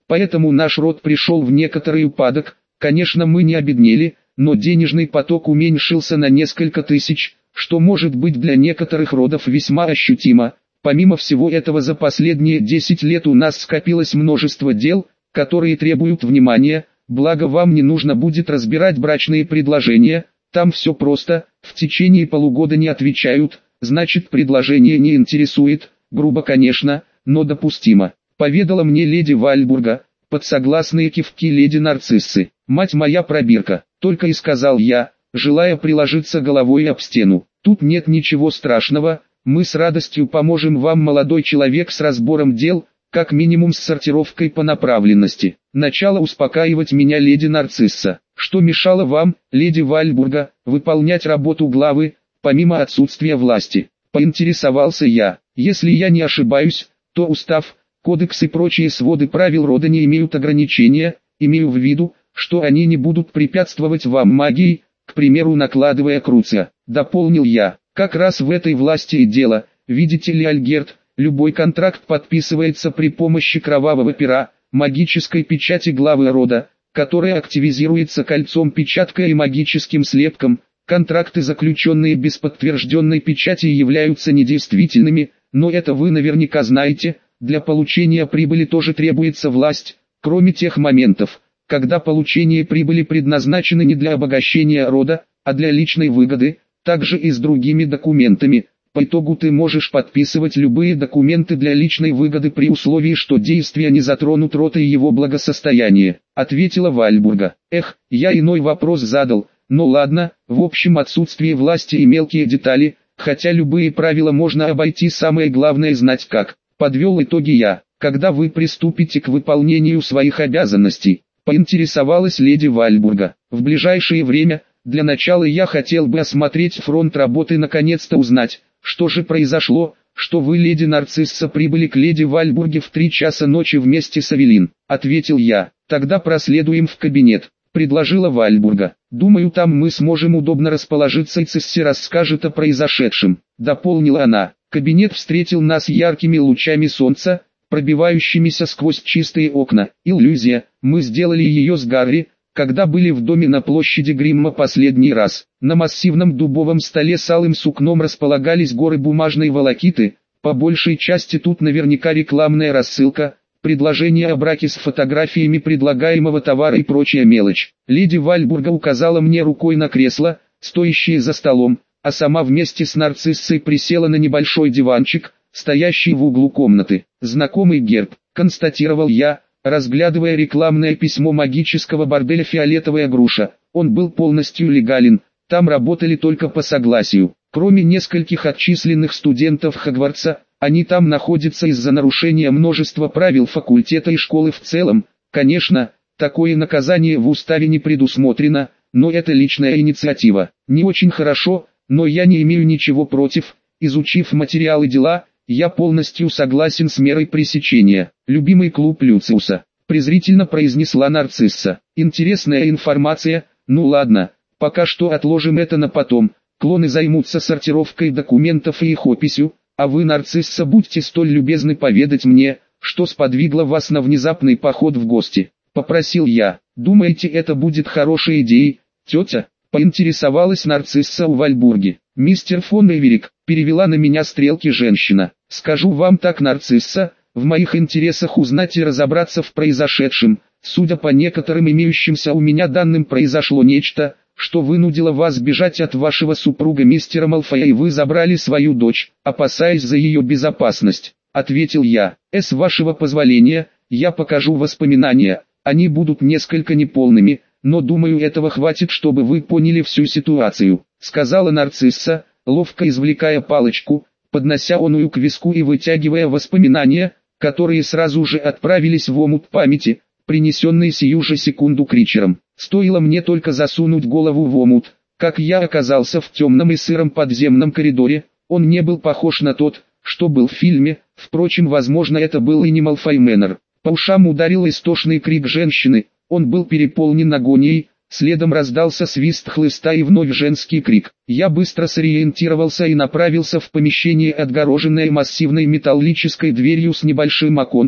Поэтому наш род пришел в некоторый упадок. Конечно, мы не обеднели, но денежный поток уменьшился на несколько тысяч, что может быть для некоторых родов весьма ощутимо. Помимо всего этого, за последние 10 лет у нас скопилось множество дел, которые требуют внимания. Благо, вам не нужно будет разбирать брачные предложения, там все просто, в течение полугода не отвечают, значит предложение не интересует, грубо конечно, но допустимо. Поведала мне леди Вальбурга, под согласные кивки леди Нарциссы. Мать моя пробирка, только и сказал я, желая приложиться головой об стену. Тут нет ничего страшного, мы с радостью поможем вам, молодой человек, с разбором дел, как минимум с сортировкой по направленности. Начала успокаивать меня леди Нарцисса. Что мешало вам, леди Вальбурга, выполнять работу главы, помимо отсутствия власти? Поинтересовался я. Если я не ошибаюсь, то устав, кодекс и прочие своды правил рода не имеют ограничения, имею в виду, что они не будут препятствовать вам магией, к примеру накладывая круция. Дополнил я. Как раз в этой власти и дело, видите ли, Альгерт, любой контракт подписывается при помощи кровавого пера, магической печати главы рода, которая активизируется кольцом-печаткой и магическим слепком. Контракты, заключенные без подтвержденной печати, являются недействительными, но это вы наверняка знаете. Для получения прибыли тоже требуется власть, кроме тех моментов, когда получение прибыли предназначено не для обогащения рода, а для личной выгоды, также и с другими документами. По итогу ты можешь подписывать любые документы для личной выгоды при условии, что действия не затронут род и его благосостояние, ответила Вальбурга. Эх, я иной вопрос задал, но ладно, в общем, отсутствие власти и мелкие детали, хотя любые правила можно обойти, самое главное знать как. Подвел итоги я. Когда вы приступите к выполнению своих обязанностей? Поинтересовалась леди Вальбурга. В ближайшее время. Для начала я хотел бы осмотреть фронт работы, наконец-то узнать, что же произошло, что вы, леди Нарцисса, прибыли к леди Вальбурге в 3 часа ночи вместе с Авелин, ответил я. Тогда проследуем в кабинет, предложила Вальбурга. Думаю, там мы сможем удобно расположиться, и Цисси расскажет о произошедшем, дополнила она. Кабинет встретил нас яркими лучами солнца, пробивающимися сквозь чистые окна. Иллюзия, мы сделали ее с Гарри, когда были в доме на площади Гримма последний раз. На массивном дубовом столе с алым сукном располагались горы бумажной волокиты, по большей части тут наверняка рекламная рассылка, предложение о браке с фотографиями предлагаемого товара и прочая мелочь. Леди Вальбурга указала мне рукой на кресло, стоящее за столом, а сама вместе с Нарциссой присела на небольшой диванчик, стоящий в углу комнаты. Знакомый герб, констатировал я, разглядывая рекламное письмо магического борделя «Фиолетовая груша». Он был полностью легален, там работали только по согласию. Кроме нескольких отчисленных студентов Хогвартса, они там находятся из-за нарушения множества правил факультета и школы в целом. Конечно, такое наказание в уставе не предусмотрено, но это личная инициатива. Не очень хорошо, но я не имею ничего против. Изучив материалы дела, я полностью согласен с мерой пресечения. Любимый клуб Люциуса, презрительно произнесла Нарцисса. Интересная информация, ну ладно, пока что отложим это на потом. Клоны займутся сортировкой документов и их описью, а вы, Нарцисса, будьте столь любезны поведать мне, что сподвигло вас на внезапный поход в гости. Попросил я. Думаете, это будет хорошей идеей, тетя? Поинтересовалась Нарцисса у Вальбурги. Мистер фон Эверик, перевела на меня стрелки женщина. Скажу вам так, Нарцисса, в моих интересах узнать и разобраться в произошедшем. Судя по некоторым имеющимся у меня данным, произошло нечто, что вынудило вас бежать от вашего супруга мистера Малфоя, и вы забрали свою дочь, опасаясь за ее безопасность, ответил я. С вашего позволения, я покажу воспоминания, они будут несколько неполными, но думаю, этого хватит, чтобы вы поняли всю ситуацию, сказала Нарцисса, ловко извлекая палочку, поднося оную к виску и вытягивая воспоминания, которые сразу же отправились в омут памяти, принесенный сию же секунду Кричером. Стоило мне только засунуть голову в омут, как я оказался в темном и сыром подземном коридоре. Он не был похож на тот, что был в фильме, впрочем, возможно, это был и не Малфой Мэннер. По ушам ударил истошный крик женщины, он был переполнен агонией, следом раздался свист хлыста и вновь женский крик. Я быстро сориентировался и направился в помещение, отгороженное массивной металлической дверью с небольшим оконцем.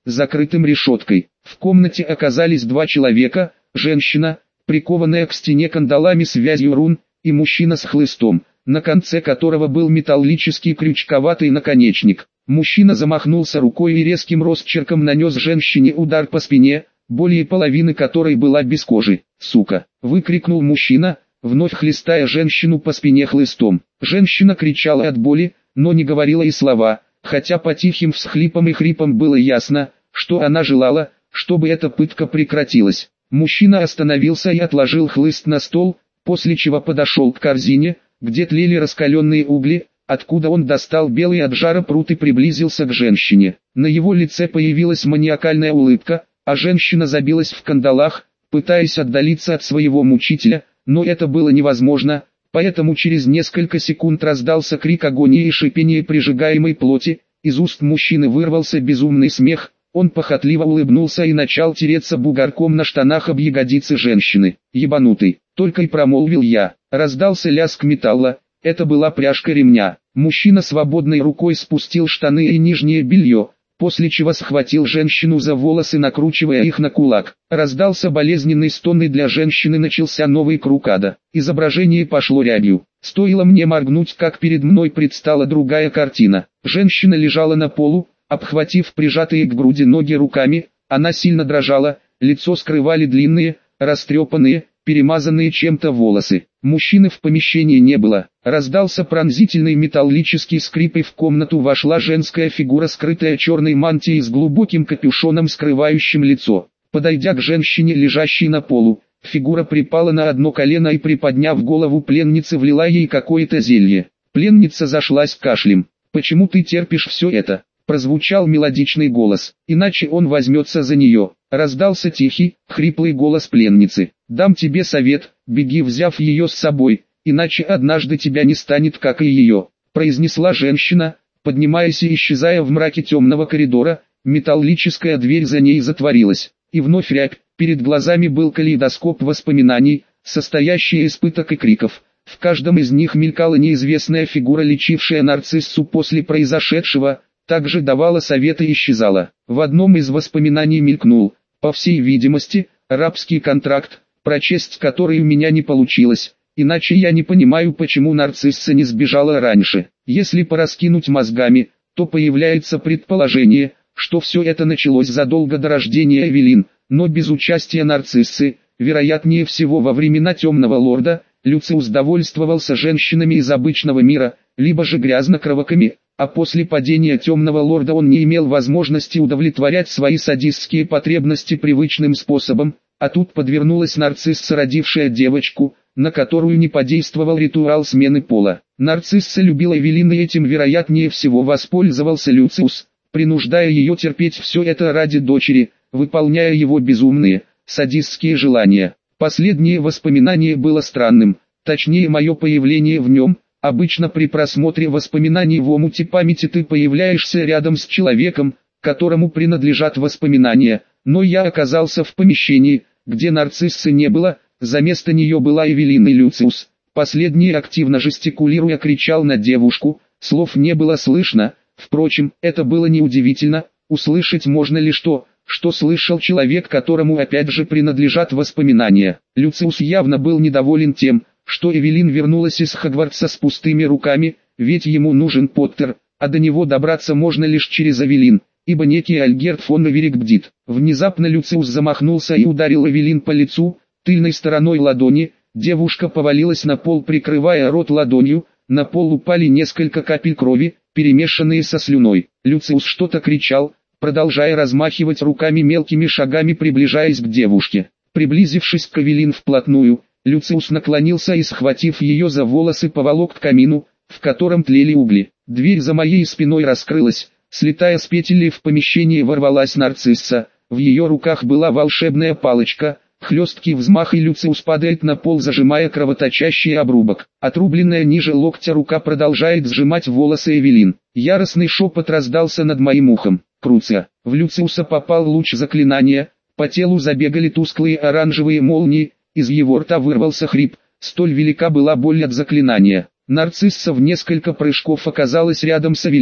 с закрытым решеткой. В комнате оказались два человека, женщина, прикованная к стене кандалами с вязью рун, и мужчина с хлыстом, на конце которого был металлический крючковатый наконечник. Мужчина замахнулся рукой и резким росчерком нанес женщине удар по спине, более половины которой была без кожи. «Сука!» — выкрикнул мужчина, вновь хлестая женщину по спине хлыстом. Женщина кричала от боли, но не говорила и слова, хотя по тихим всхлипам и хрипам было ясно, что она желала, чтобы эта пытка прекратилась. Мужчина остановился и отложил хлыст на стол, после чего подошел к корзине, где тлели раскаленные угли, откуда он достал белый от жара прут и приблизился к женщине. На его лице появилась маниакальная улыбка, а женщина забилась в кандалах, пытаясь отдалиться от своего мучителя, но это было невозможно, поэтому через несколько секунд раздался крик агонии и шипение прижигаемой плоти, из уст мужчины вырвался безумный смех, он похотливо улыбнулся и начал тереться бугорком на штанах об ягодицы женщины. «Ебанутый!» — только и промолвил я. Раздался лязг металла, это была пряжка ремня. Мужчина свободной рукой спустил штаны и нижнее белье, после чего схватил женщину за волосы, накручивая их на кулак. Раздался болезненный стон, и для женщины начался новый круг ада. Изображение пошло рябью. Стоило мне моргнуть, как перед мной предстала другая картина. Женщина лежала на полу, обхватив прижатые к груди ноги руками, она сильно дрожала, лицо скрывали длинные, растрепанные, перемазанные чем-то волосы. Мужчины в помещении не было. Раздался пронзительный металлический скрип, и в комнату вошла женская фигура, скрытая черной мантией с глубоким капюшоном, скрывающим лицо. Подойдя к женщине, лежащей на полу, фигура припала на одно колено и, приподняв голову пленницы, влила ей какое-то зелье. Пленница зашлась кашлем. «Почему ты терпишь все это?» — прозвучал мелодичный голос. «Иначе он возьмется за нее». Раздался тихий, хриплый голос пленницы. «Дам тебе совет, беги, взяв ее с собой, иначе однажды тебя не станет, как и ее», — произнесла женщина, поднимаясь и исчезая в мраке темного коридора. Металлическая дверь за ней затворилась. И вновь рябь, перед глазами был калейдоскоп воспоминаний, состоящий из пыток и криков. В каждом из них мелькала неизвестная фигура, лечившая нарциссу после произошедшего, также давала советы и исчезала. В одном из воспоминаний мелькнул, по всей видимости, рабский контракт, прочесть который у меня не получилось, иначе я не понимаю, почему нарцисса не сбежала раньше. Если пораскинуть мозгами, то появляется предположение, что все это началось задолго до рождения Эвелин, но без участия нарциссы. Вероятнее всего, во времена Темного Лорда, Люциус довольствовался женщинами из обычного мира, либо же грязнокровоками, а после падения Темного Лорда он не имел возможности удовлетворять свои садистские потребности привычным способом, а тут подвернулась нарцисса, родившая девочку, на которую не подействовал ритуал смены пола. Нарцисса любила Эвелин, и этим вероятнее всего воспользовался Люциус, принуждая ее терпеть все это ради дочери, выполняя его безумные, садистские желания. Последнее воспоминание было странным, точнее мое появление в нем. Обычно при просмотре воспоминаний в омуте памяти ты появляешься рядом с человеком, которому принадлежат воспоминания, но я оказался в помещении, где нарциссы не было, за место нее была Эвелин и Люциус. Последний, активно жестикулируя, кричал на девушку, слов не было слышно, впрочем, это было неудивительно, услышать можно лишь то, что слышал человек, которому опять же принадлежат воспоминания. Люциус явно был недоволен тем, что Эвелин вернулась из Хогвартса с пустыми руками, ведь ему нужен Поттер, а до него добраться можно лишь через Эвелин, ибо некий Альгерт фон Эверик бдит. Внезапно Люциус замахнулся и ударил Эвелин по лицу, тыльной стороной ладони. Девушка повалилась на пол, прикрывая рот ладонью, на пол упали несколько капель крови, перемешанные со слюной. Люциус что-то кричал, продолжая размахивать руками, мелкими шагами приближаясь к девушке. Приблизившись к Эвелин вплотную, Люциус наклонился и, схватив ее за волосы, поволок к камину, в котором тлели угли. Дверь за моей спиной раскрылась, слетая с петель, и в помещение ворвалась нарцисса. В ее руках была волшебная палочка, хлесткий взмах, и Люциус падает на пол, зажимая кровоточащий обрубок. Отрубленная ниже локтя рука продолжает сжимать волосы Эвелин. Яростный шепот раздался над моим ухом. Круция. В Люциуса попал луч заклинания, по телу забегали тусклые оранжевые молнии, из его рта вырвался хрип, столь велика была боль от заклинания. Нарцисса в несколько прыжков оказалась рядом с Эвелин,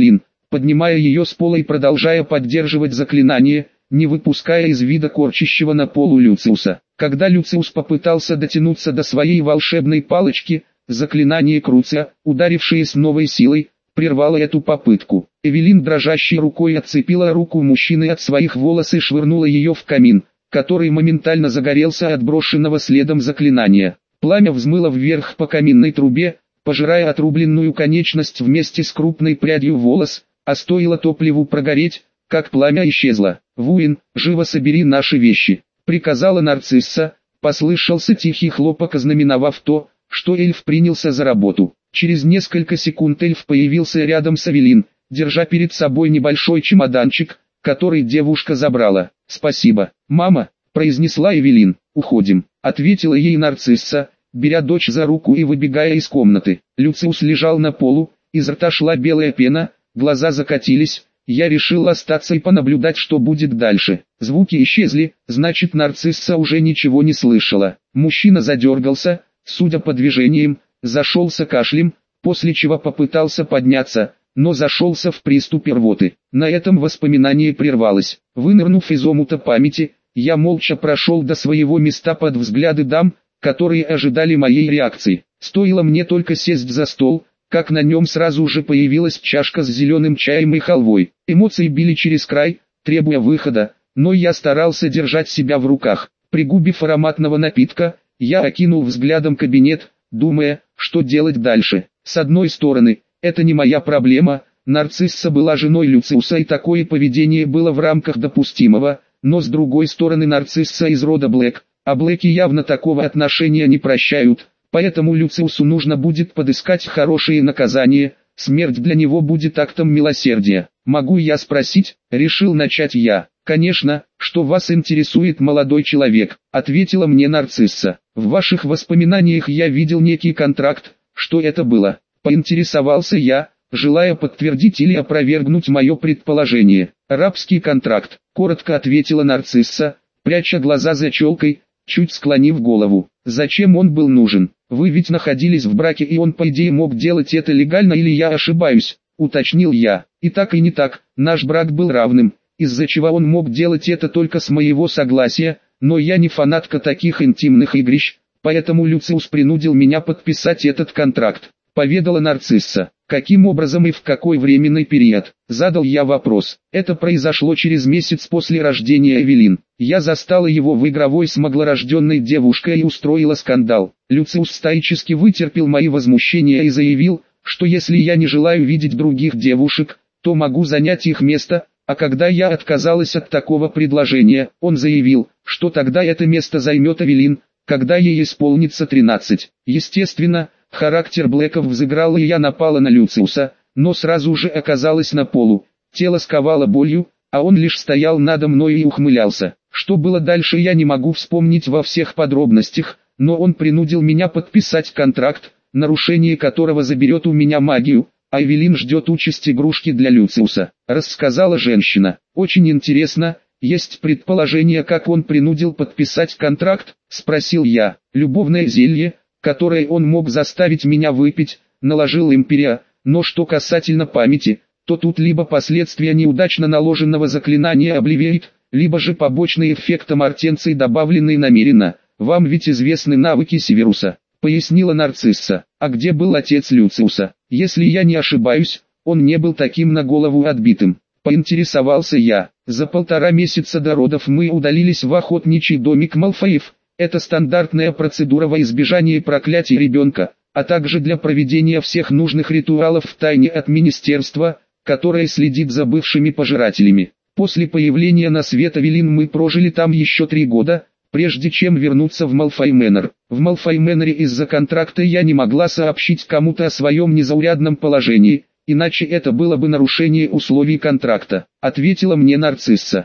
поднимая ее с пола и продолжая поддерживать заклинание, не выпуская из вида корчащего на полу Люциуса. Когда Люциус попытался дотянуться до своей волшебной палочки, заклинание Круция, ударившее с новой силой, прервало эту попытку. Эвелин дрожащей рукой отцепила руку мужчины от своих волос и швырнула ее в камин, который моментально загорелся от брошенного следом заклинания. Пламя взмыло вверх по каминной трубе, пожирая отрубленную конечность вместе с крупной прядью волос, а стоило топливу прогореть, как пламя исчезло. «Вуин, живо собери наши вещи», — приказала нарцисса. Послышался тихий хлопок, ознаменовав то, что эльф принялся за работу. Через несколько секунд эльф появился рядом с Эвелин, держа перед собой небольшой чемоданчик, который девушка забрала. «Спасибо, мама», — произнесла Эвелин. «Уходим», — ответила ей нарцисса, беря дочь за руку и выбегая из комнаты. Люциус лежал на полу, изо рта шла белая пена, глаза закатились. Я решил остаться и понаблюдать, что будет дальше. Звуки исчезли, значит нарцисса уже ничего не слышала. Мужчина задергался, судя по движениям, зашелся кашлем, после чего попытался подняться, но зашелся в приступе рвоты. На этом воспоминание прервалось. Вынырнув из омута памяти, я молча прошел до своего места под взгляды дам, которые ожидали моей реакции. Стоило мне только сесть за стол, как на нем сразу же появилась чашка с зеленым чаем и халвой. Эмоции били через край, требуя выхода, но я старался держать себя в руках. Пригубив ароматного напитка, я окинул взглядом кабинет, думая, что делать дальше. С одной стороны, это не моя проблема, нарцисса была женой Люциуса и такое поведение было в рамках допустимого, но с другой стороны нарцисса из рода Блэк, а Блэки явно такого отношения не прощают. Поэтому Люциусу нужно будет подыскать хорошие наказания, смерть для него будет актом милосердия. «Могу я спросить?» — решил начать я. «Конечно, что вас интересует, молодой человек?» — ответила мне нарцисса. «В ваших воспоминаниях я видел некий контракт, что это было?» — поинтересовался я, желая подтвердить или опровергнуть мое предположение. «Рабский контракт», — коротко ответила нарцисса, пряча глаза за челкой, чуть склонив голову. «Зачем он был нужен? Вы ведь находились в браке, и он по идее мог делать это легально, или я ошибаюсь?» — уточнил я. «И так и не так, наш брак был равным, из-за чего он мог делать это только с моего согласия, но я не фанатка таких интимных игрищ, поэтому Люциус принудил меня подписать этот контракт», — поведала нарцисса. «Каким образом и в какой временный период?» — задал я вопрос. «Это произошло через месяц после рождения Эвелин. Я застала его в игровой с маглорожденной девушкой и устроила скандал. Люциус стоически вытерпел мои возмущения и заявил, что если я не желаю видеть других девушек, то могу занять их место, а когда я отказалась от такого предложения, он заявил, что тогда это место займет Эвелин, когда ей исполнится 13. Естественно, характер Блэков взыграл, и я напала на Люциуса, но сразу же оказалась на полу. Тело сковало болью, а он лишь стоял надо мной и ухмылялся. Что было дальше, я не могу вспомнить во всех подробностях, но он принудил меня подписать контракт, нарушение которого заберет у меня магию, а Эвелин ждет участь игрушки для Люциуса, рассказала женщина. «Очень интересно, есть предположение, как он принудил подписать контракт?» — спросил я. «Любовное зелье, которое он мог заставить меня выпить, наложил Империя, но что касательно памяти, то тут либо последствия неудачно наложенного заклинания Обливиейт, либо же побочный эффект амортенции, добавленный намеренно. Вам ведь известны навыки Северуса», — пояснила нарцисса. «А где был отец Люциуса? Если я не ошибаюсь, он не был таким на голову отбитым», — поинтересовался я. «За 1,5 месяца до родов мы удалились в охотничий домик Малфоев. Это стандартная процедура во избежание проклятия ребенка, а также для проведения всех нужных ритуалов втайне от министерства, которое следит за бывшими пожирателями. После появления на свет Эвелин мы прожили там еще 3 года, прежде чем вернуться в Малфой Мэннер. В Малфой Мэннере из-за контракта я не могла сообщить кому-то о своем незаурядном положении, иначе это было бы нарушение условий контракта», — ответила мне нарцисса.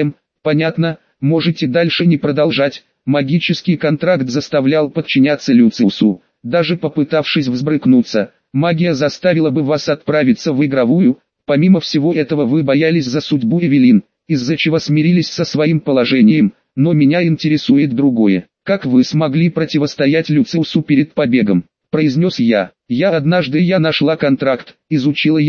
Понятно, можете дальше не продолжать». Магический контракт заставлял подчиняться Люциусу. Даже попытавшись взбрыкнуться, магия заставила бы вас отправиться в игровую. Помимо всего этого вы боялись за судьбу Эвелин, из-за чего смирились со своим положением, но меня интересует другое. Как вы смогли противостоять Люциусу перед побегом? Произнес я. Я нашла контракт, изучила его,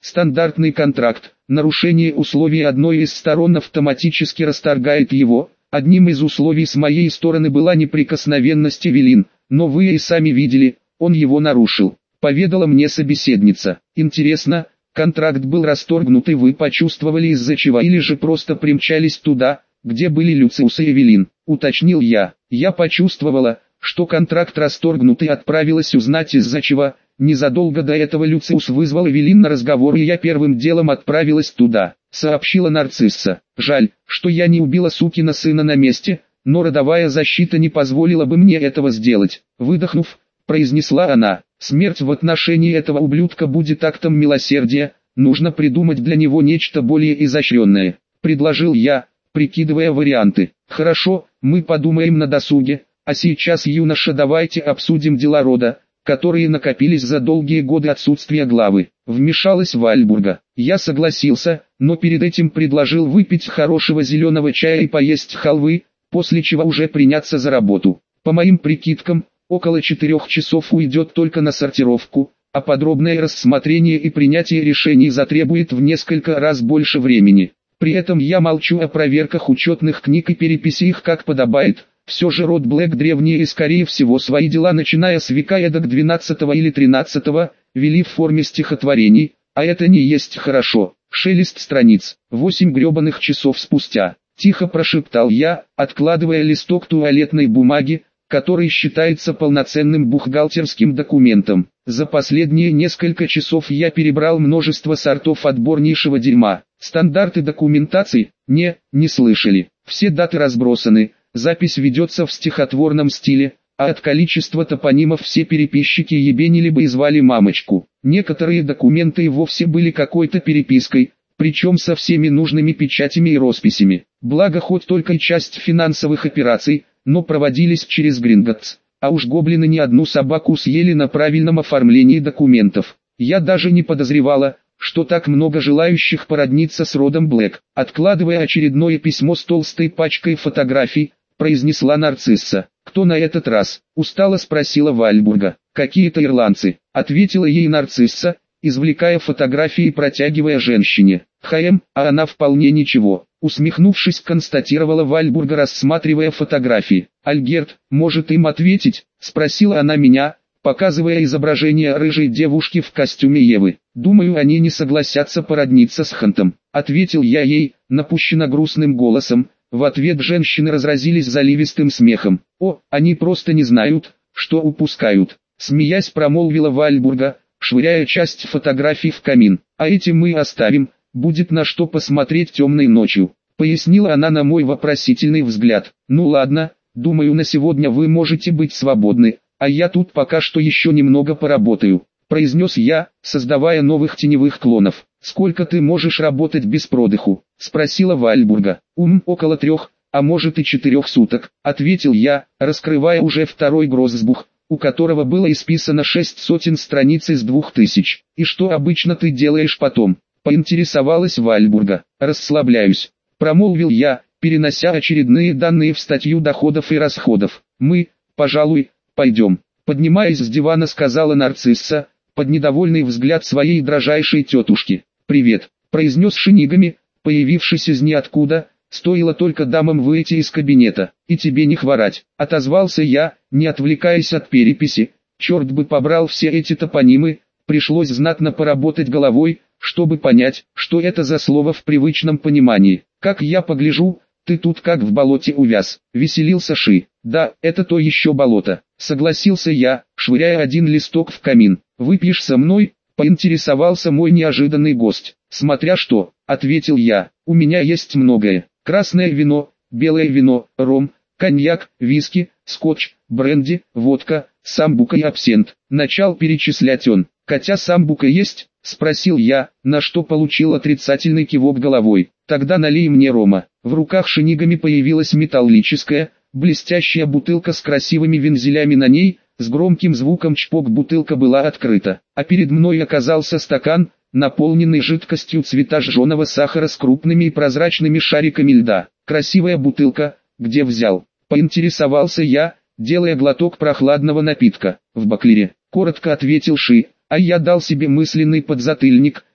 Стандартный контракт. Нарушение условий одной из сторон автоматически расторгает его. Одним из условий с моей стороны была неприкосновенность Эвелин, но вы и сами видели, он его нарушил. Поведала мне собеседница. Интересно, контракт был расторгнут и вы почувствовали из-за чего или же просто примчались туда, где были Люциус и Эвелин, уточнил я. Я почувствовала, что контракт расторгнут и отправилась узнать из-за чего. Незадолго до этого Люциус вызвал Эвелин на разговор и я первым делом отправилась туда, сообщила нарцисса. Жаль, что я не убила сукина сына на месте, но родовая защита не позволила бы мне этого сделать. Выдохнув, произнесла она, смерть в отношении этого ублюдка будет актом милосердия, нужно придумать для него нечто более изощренное, предложил я, прикидывая варианты. Хорошо, мы подумаем на досуге, а сейчас, юноша, давайте обсудим дела рода, которые накопились за долгие годы отсутствия главы. Вмешалась Вальбурга. Я согласился, но перед этим предложил выпить хорошего зеленого чая и поесть халвы, после чего уже приняться за работу. По моим прикидкам, около 4 часов уйдет только на сортировку, а подробное рассмотрение и принятие решений затребует в несколько раз больше времени. При этом я молчу о проверках учетных книг и переписи их как подобает. Все же род Блэк древние и скорее всего свои дела начиная с века эдак 12 или 13 вели в форме стихотворений, а это не есть хорошо. Шелест страниц. 8 гребаных часов спустя. Тихо прошептал я, откладывая листок туалетной бумаги, который считается полноценным бухгалтерским документом. За последние несколько часов я перебрал множество сортов отборнейшего дерьма. Стандарты документации, не слышали. Все даты разбросаны. Запись ведется в стихотворном стиле, а от количества топонимов все переписчики ебенили бы и звали мамочку. Некоторые документы и вовсе были какой-то перепиской, причем со всеми нужными печатями и росписями. Благо хоть только часть финансовых операций, но проводились через Гринготс. А уж гоблины не одну собаку съели на правильном оформлении документов. Я даже не подозревала, что так много желающих породниться с родом Блэк. Откладывая очередное письмо с толстой пачкой фотографий, произнесла нарцисса. «Кто на этот раз?» – устало спросила Вальбурга. «Какие-то ирландцы», – ответила ей нарцисса, извлекая фотографии и протягивая женщине. А она вполне ничего», – усмехнувшись, констатировала Вальбурга, рассматривая фотографии. «Альгерт, может им ответить?» – спросила она меня, показывая изображение рыжей девушки в костюме Евы. «Думаю, они не согласятся породниться с Хантом», – ответил я ей, напущенно грустным голосом. В ответ женщины разразились заливистым смехом. «О, они просто не знают, что упускают», – смеясь промолвила Вальбурга, швыряя часть фотографий в камин. «А эти мы оставим, будет на что посмотреть темной ночью», – пояснила она на мой вопросительный взгляд. «Ну ладно, думаю, на сегодня вы можете быть свободны, а я тут пока что еще немного поработаю», – произнес я, создавая новых теневых клонов. «Сколько ты можешь работать без продыху?» – спросила Вальбурга. «Около 3, а может и 4 суток», – ответил я, раскрывая уже второй гроссбух, у которого было исписано 600 страниц из 2000. «И что обычно ты делаешь потом?» – поинтересовалась Вальбурга. «Расслабляюсь», – промолвил я, перенося очередные данные в статью доходов и расходов. «Мы, пожалуй, пойдем», – поднимаясь с дивана, сказала нарцисса, под недовольный взгляд своей дрожайшей тетушки. «Привет», – произнес Шинигами, появившись из ниоткуда, стоило только дамам выйти из кабинета. «И тебе не хворать», – отозвался я, не отвлекаясь от переписи. Черт бы побрал все эти топонимы, пришлось знатно поработать головой, чтобы понять, что это за слово в привычном понимании. «Как я погляжу, ты тут как в болоте увяз», – веселился Ши. «Да, это то еще болото», – согласился я, швыряя один листок в камин. «Выпьешь со мной?» – поинтересовался мой неожиданный гость. «Смотря что», – ответил я, – «у меня есть многое. Красное вино, белое вино, ром, коньяк, виски, скотч, бренди, водка, самбука и абсент». Начал перечислять он. «Хотя самбука есть?» – спросил я, на что получил отрицательный кивок головой. «Тогда налей мне рома». В руках Шинигами появилась металлическая, блестящая бутылка с красивыми вензелями на ней. С громким звуком чпок бутылка была открыта, а перед мной оказался стакан, наполненный жидкостью цвета жженого сахара с крупными и прозрачными шариками льда. «Красивая бутылка, где взял?» – поинтересовался я, делая глоток прохладного напитка. «В Баклере», – коротко ответил Ши, а я дал себе мысленный подзатыльник,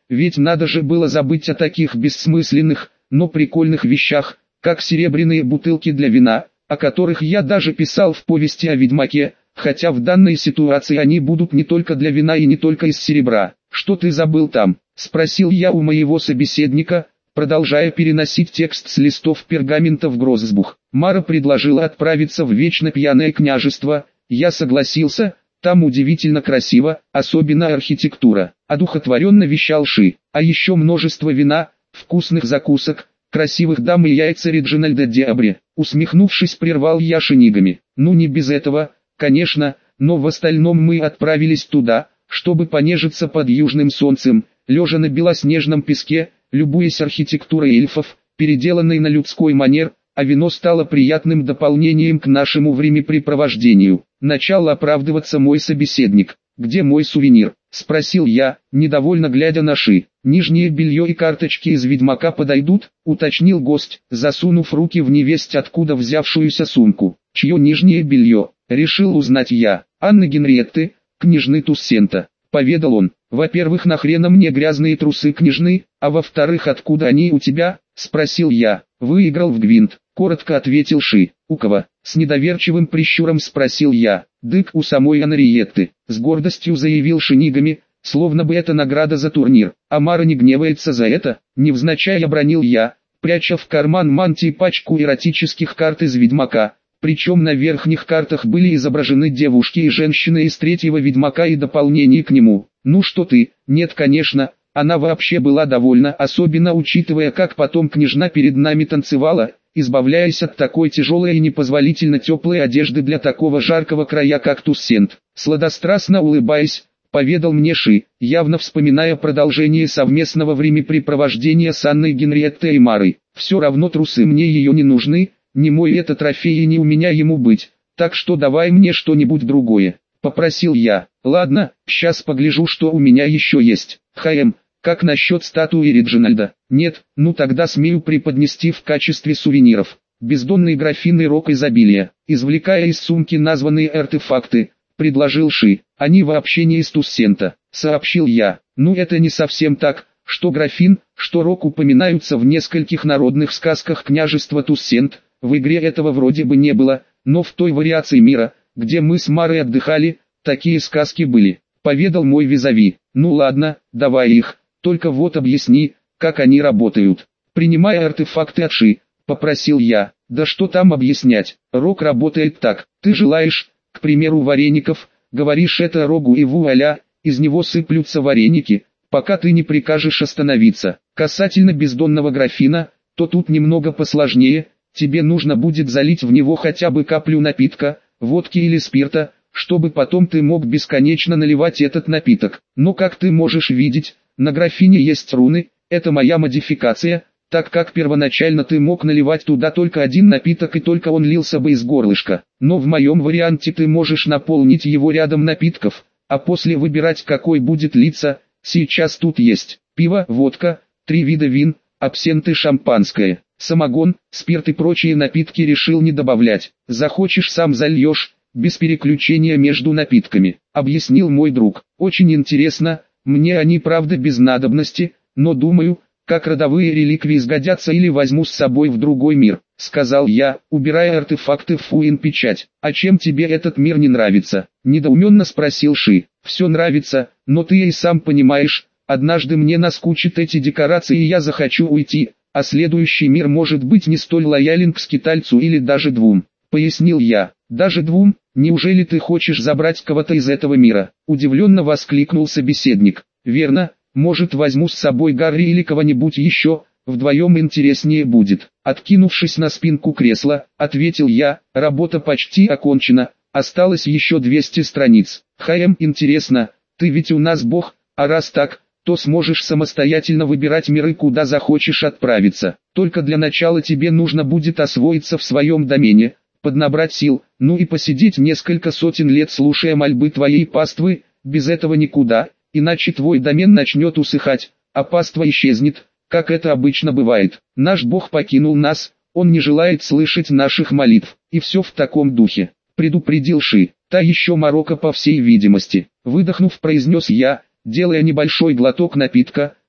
ведь надо же было забыть о таких бессмысленных, но прикольных вещах, как серебряные бутылки для вина, о которых я даже писал в повести о ведьмаке, хотя в данной ситуации они будут не только для вина и не только из серебра. «Что ты забыл там?» – спросил я у моего собеседника, продолжая переносить текст с листов пергамента в грозбух. Мара предложила отправиться в вечно пьяное княжество, я согласился, там удивительно красиво, особенно архитектура. Одухотворенно вещал Ши, а еще множество вина, вкусных закусок, красивых дам и яйца Реджинальда Диабри. Усмехнувшись, прервал я Шинигами. Ну не без этого, конечно, но в остальном мы отправились туда, чтобы понежиться под южным солнцем, лежа на белоснежном песке, любуясь архитектурой эльфов, переделанной на людской манер, а вино стало приятным дополнением к нашему времяпрепровождению. Начал оправдываться мой собеседник. «Где мой сувенир?» – спросил я, недовольно глядя на Ши. «Нижнее белье и карточки из Ведьмака подойдут?» – уточнил гость, засунув руки в невесть откуда взявшуюся сумку. «Чье нижнее белье?» – решил узнать я. «Анны Генриетты, княжны Туссента», – поведал он. «Во-первых, нахрена мне грязные трусы княжны, а во-вторых, откуда они у тебя?» – спросил я. «Выиграл в гвинт», – коротко ответил Ши. «У кого?» – с недоверчивым прищуром спросил я. «Дык у самой Анриетты», – с гордостью заявил Шинигами, словно бы это награда за турнир. «А Мара не гневается за это?» – невзначай обронил я, пряча в карман мантии пачку эротических карт из Ведьмака. Причем на верхних картах были изображены девушки и женщины из третьего Ведьмака и дополнение к нему. «Ну что ты?» «Нет, конечно». Она вообще была довольна, особенно учитывая, как потом княжна перед нами танцевала, избавляясь от такой тяжелой и непозволительно теплой одежды для такого жаркого края, как Туссент. Сладострастно улыбаясь, поведал мне Ши, явно вспоминая продолжение совместного времяпрепровождения с Анной Генриеттой и Марой. «Все равно трусы мне ее не нужны, не мой это трофей и не у меня ему быть, так что давай мне что-нибудь другое», — попросил я. «Ладно, сейчас погляжу, что у меня еще есть. Как насчет статуи Реджинальда?» «Нет, ну тогда смею преподнести в качестве сувениров». Бездонный графин и рог изобилия, извлекая из сумки названные артефакты, предложил Ши. «Они вообще не из Туссента», — сообщил я. «Ну это не совсем так, что графин, что рог упоминаются в нескольких народных сказках княжества Туссент, в игре этого вроде бы не было, но в той вариации мира, где мы с Марой отдыхали, такие сказки были», — поведал мой визави. «Ну ладно, давай их. Только вот объясни, как они работают». «Принимая артефакты от Ши», — попросил я. «Да что там объяснять, рог работает так. Ты желаешь, к примеру, вареников, говоришь это рогу и вуаля, из него сыплются вареники, пока ты не прикажешь остановиться. Касательно бездонного графина, то тут немного посложнее, тебе нужно будет залить в него хотя бы каплю напитка, водки или спирта, чтобы потом ты мог бесконечно наливать этот напиток. Но как ты можешь видеть, на графине есть руны, это моя модификация, так как первоначально ты мог наливать туда только один напиток и только он лился бы из горлышка. Но в моем варианте ты можешь наполнить его рядом напитков, а после выбирать какой будет литься. Сейчас тут есть пиво, водка, 3 вида вин, абсент и шампанское, самогон, спирт и прочие напитки решил не добавлять. Захочешь сам зальешь, без переключения между напитками, объяснил мой друг. Очень интересно, мне они правда без надобности, но думаю, как родовые реликвии сгодятся или возьму с собой в другой мир, сказал я, убирая артефакты в фуин-печать. «А чем тебе этот мир не нравится?» недоуменно спросил Ши. «Все нравится, но ты и сам понимаешь, однажды мне наскучат эти декорации и я захочу уйти, а следующий мир может быть не столь лоялен к скитальцу или даже двум», пояснил я. «Даже двум? Неужели ты хочешь забрать кого-то из этого мира?» удивленно воскликнул собеседник. «Верно, может возьму с собой Гарри или кого-нибудь еще, вдвоем интереснее будет». Откинувшись на спинку кресла, ответил я, работа почти окончена, осталось еще 200 страниц. Интересно, ты ведь у нас бог, а раз так, то сможешь самостоятельно выбирать миры, куда захочешь отправиться. Только для начала тебе нужно будет освоиться в своем домене, поднабрать сил, ну и посидеть несколько сотен лет слушая мольбы твоей паствы, без этого никуда, иначе твой домен начнет усыхать, а паства исчезнет, как это обычно бывает. Наш Бог покинул нас, он не желает слышать наших молитв, и все в таком духе, предупредил Ши. Та еще морока по всей видимости. Выдохнув, произнес я, делая небольшой глоток напитка,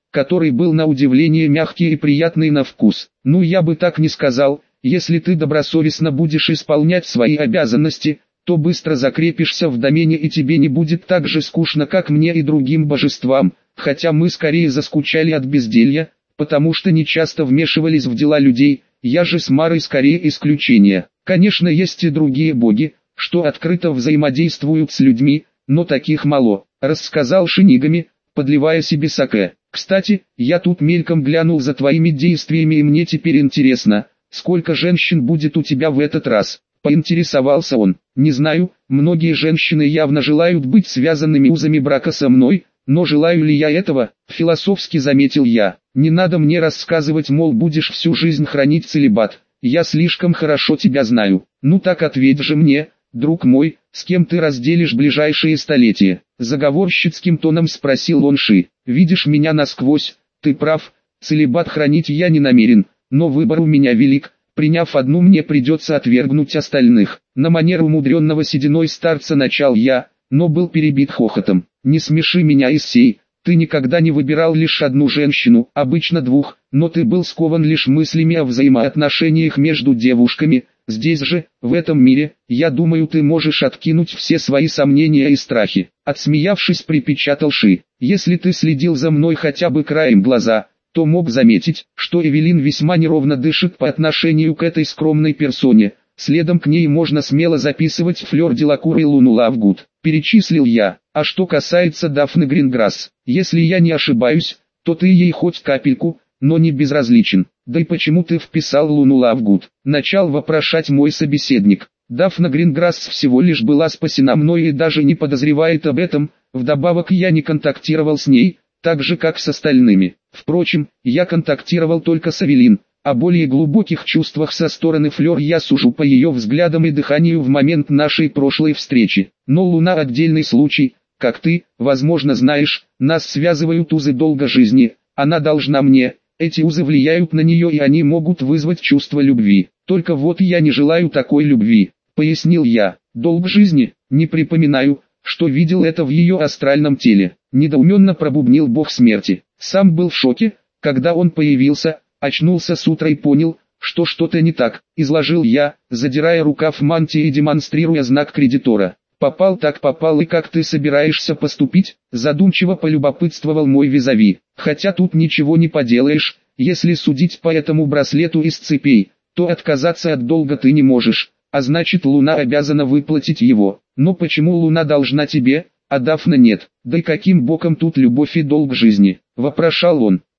который был на удивление мягкий и приятный на вкус. Ну, я бы так не сказал. Если ты добросовестно будешь исполнять свои обязанности, то быстро закрепишься в домене и тебе не будет так же скучно, как мне и другим божествам, хотя мы скорее заскучали от безделья, потому что не часто вмешивались в дела людей, я же с Марой скорее исключение. Конечно, есть и другие боги, что открыто взаимодействуют с людьми, но таких мало, рассказал Шинигами, подливая себе саке. Кстати, я тут мельком глянул за твоими действиями и мне теперь интересно, сколько женщин будет у тебя в этот раз? Поинтересовался он. Не знаю, многие женщины явно желают быть связанными узами брака со мной, но желаю ли я этого, философски заметил я. Не надо мне рассказывать, мол, будешь всю жизнь хранить целибат, я слишком хорошо тебя знаю. Ну так ответь же мне, друг мой, с кем ты разделишь ближайшие столетия? Заговорщицким тоном спросил он Ши. Видишь меня насквозь, ты прав, целибат хранить я не намерен, но выбор у меня велик. Приняв одну, мне придется отвергнуть остальных. На манер умудренного сединой старца начал я, но был перебит хохотом. Не смеши меня, Исей, ты никогда не выбирал лишь одну женщину, обычно двух, но ты был скован лишь мыслями о взаимоотношениях между девушками. Здесь же, в этом мире, я думаю, ты можешь откинуть все свои сомнения и страхи. Отсмеявшись, припечатал Ши. Если ты следил за мной хотя бы краем глаза, то мог заметить, что Эвелин весьма неровно дышит по отношению к этой скромной персоне. Следом к ней можно смело записывать Флёр Делакур и Луну Лавгуд. Перечислил я. А что касается Дафны Гринграсс, если я не ошибаюсь, то ты ей хоть капельку, но не безразличен. Да и почему ты вписал Луну Лавгуд? Начал вопрошать мой собеседник. Дафна Гринграсс всего лишь была спасена мной и даже не подозревает об этом. Вдобавок я не контактировал с ней, так же как с остальными. Впрочем, я контактировал только с Эвелин. О более глубоких чувствах со стороны Флёр я сужу по ее взглядам и дыханию в момент нашей прошлой встречи. Но Луна отдельный случай, как ты, возможно, знаешь, нас связывают узы долга жизни, она должна мне, эти узы влияют на нее и они могут вызвать чувство любви. Только вот я не желаю такой любви, пояснил я. Долг жизни, не припоминаю, что видел это в ее астральном теле. Недоуменно пробубнил бог смерти. Сам был в шоке, когда он появился, очнулся с утра и понял, что что-то не так, изложил я, задирая рукав мантии и демонстрируя знак кредитора. Попал так попал, и как ты собираешься поступить? Задумчиво полюбопытствовал мой визави. Хотя тут ничего не поделаешь, если судить по этому браслету из цепей, то отказаться от долга ты не можешь, а значит Луна обязана выплатить его. Но почему Луна должна тебе, а Дафна нет? Да и каким боком тут любовь и долг жизни? Вопрошал он.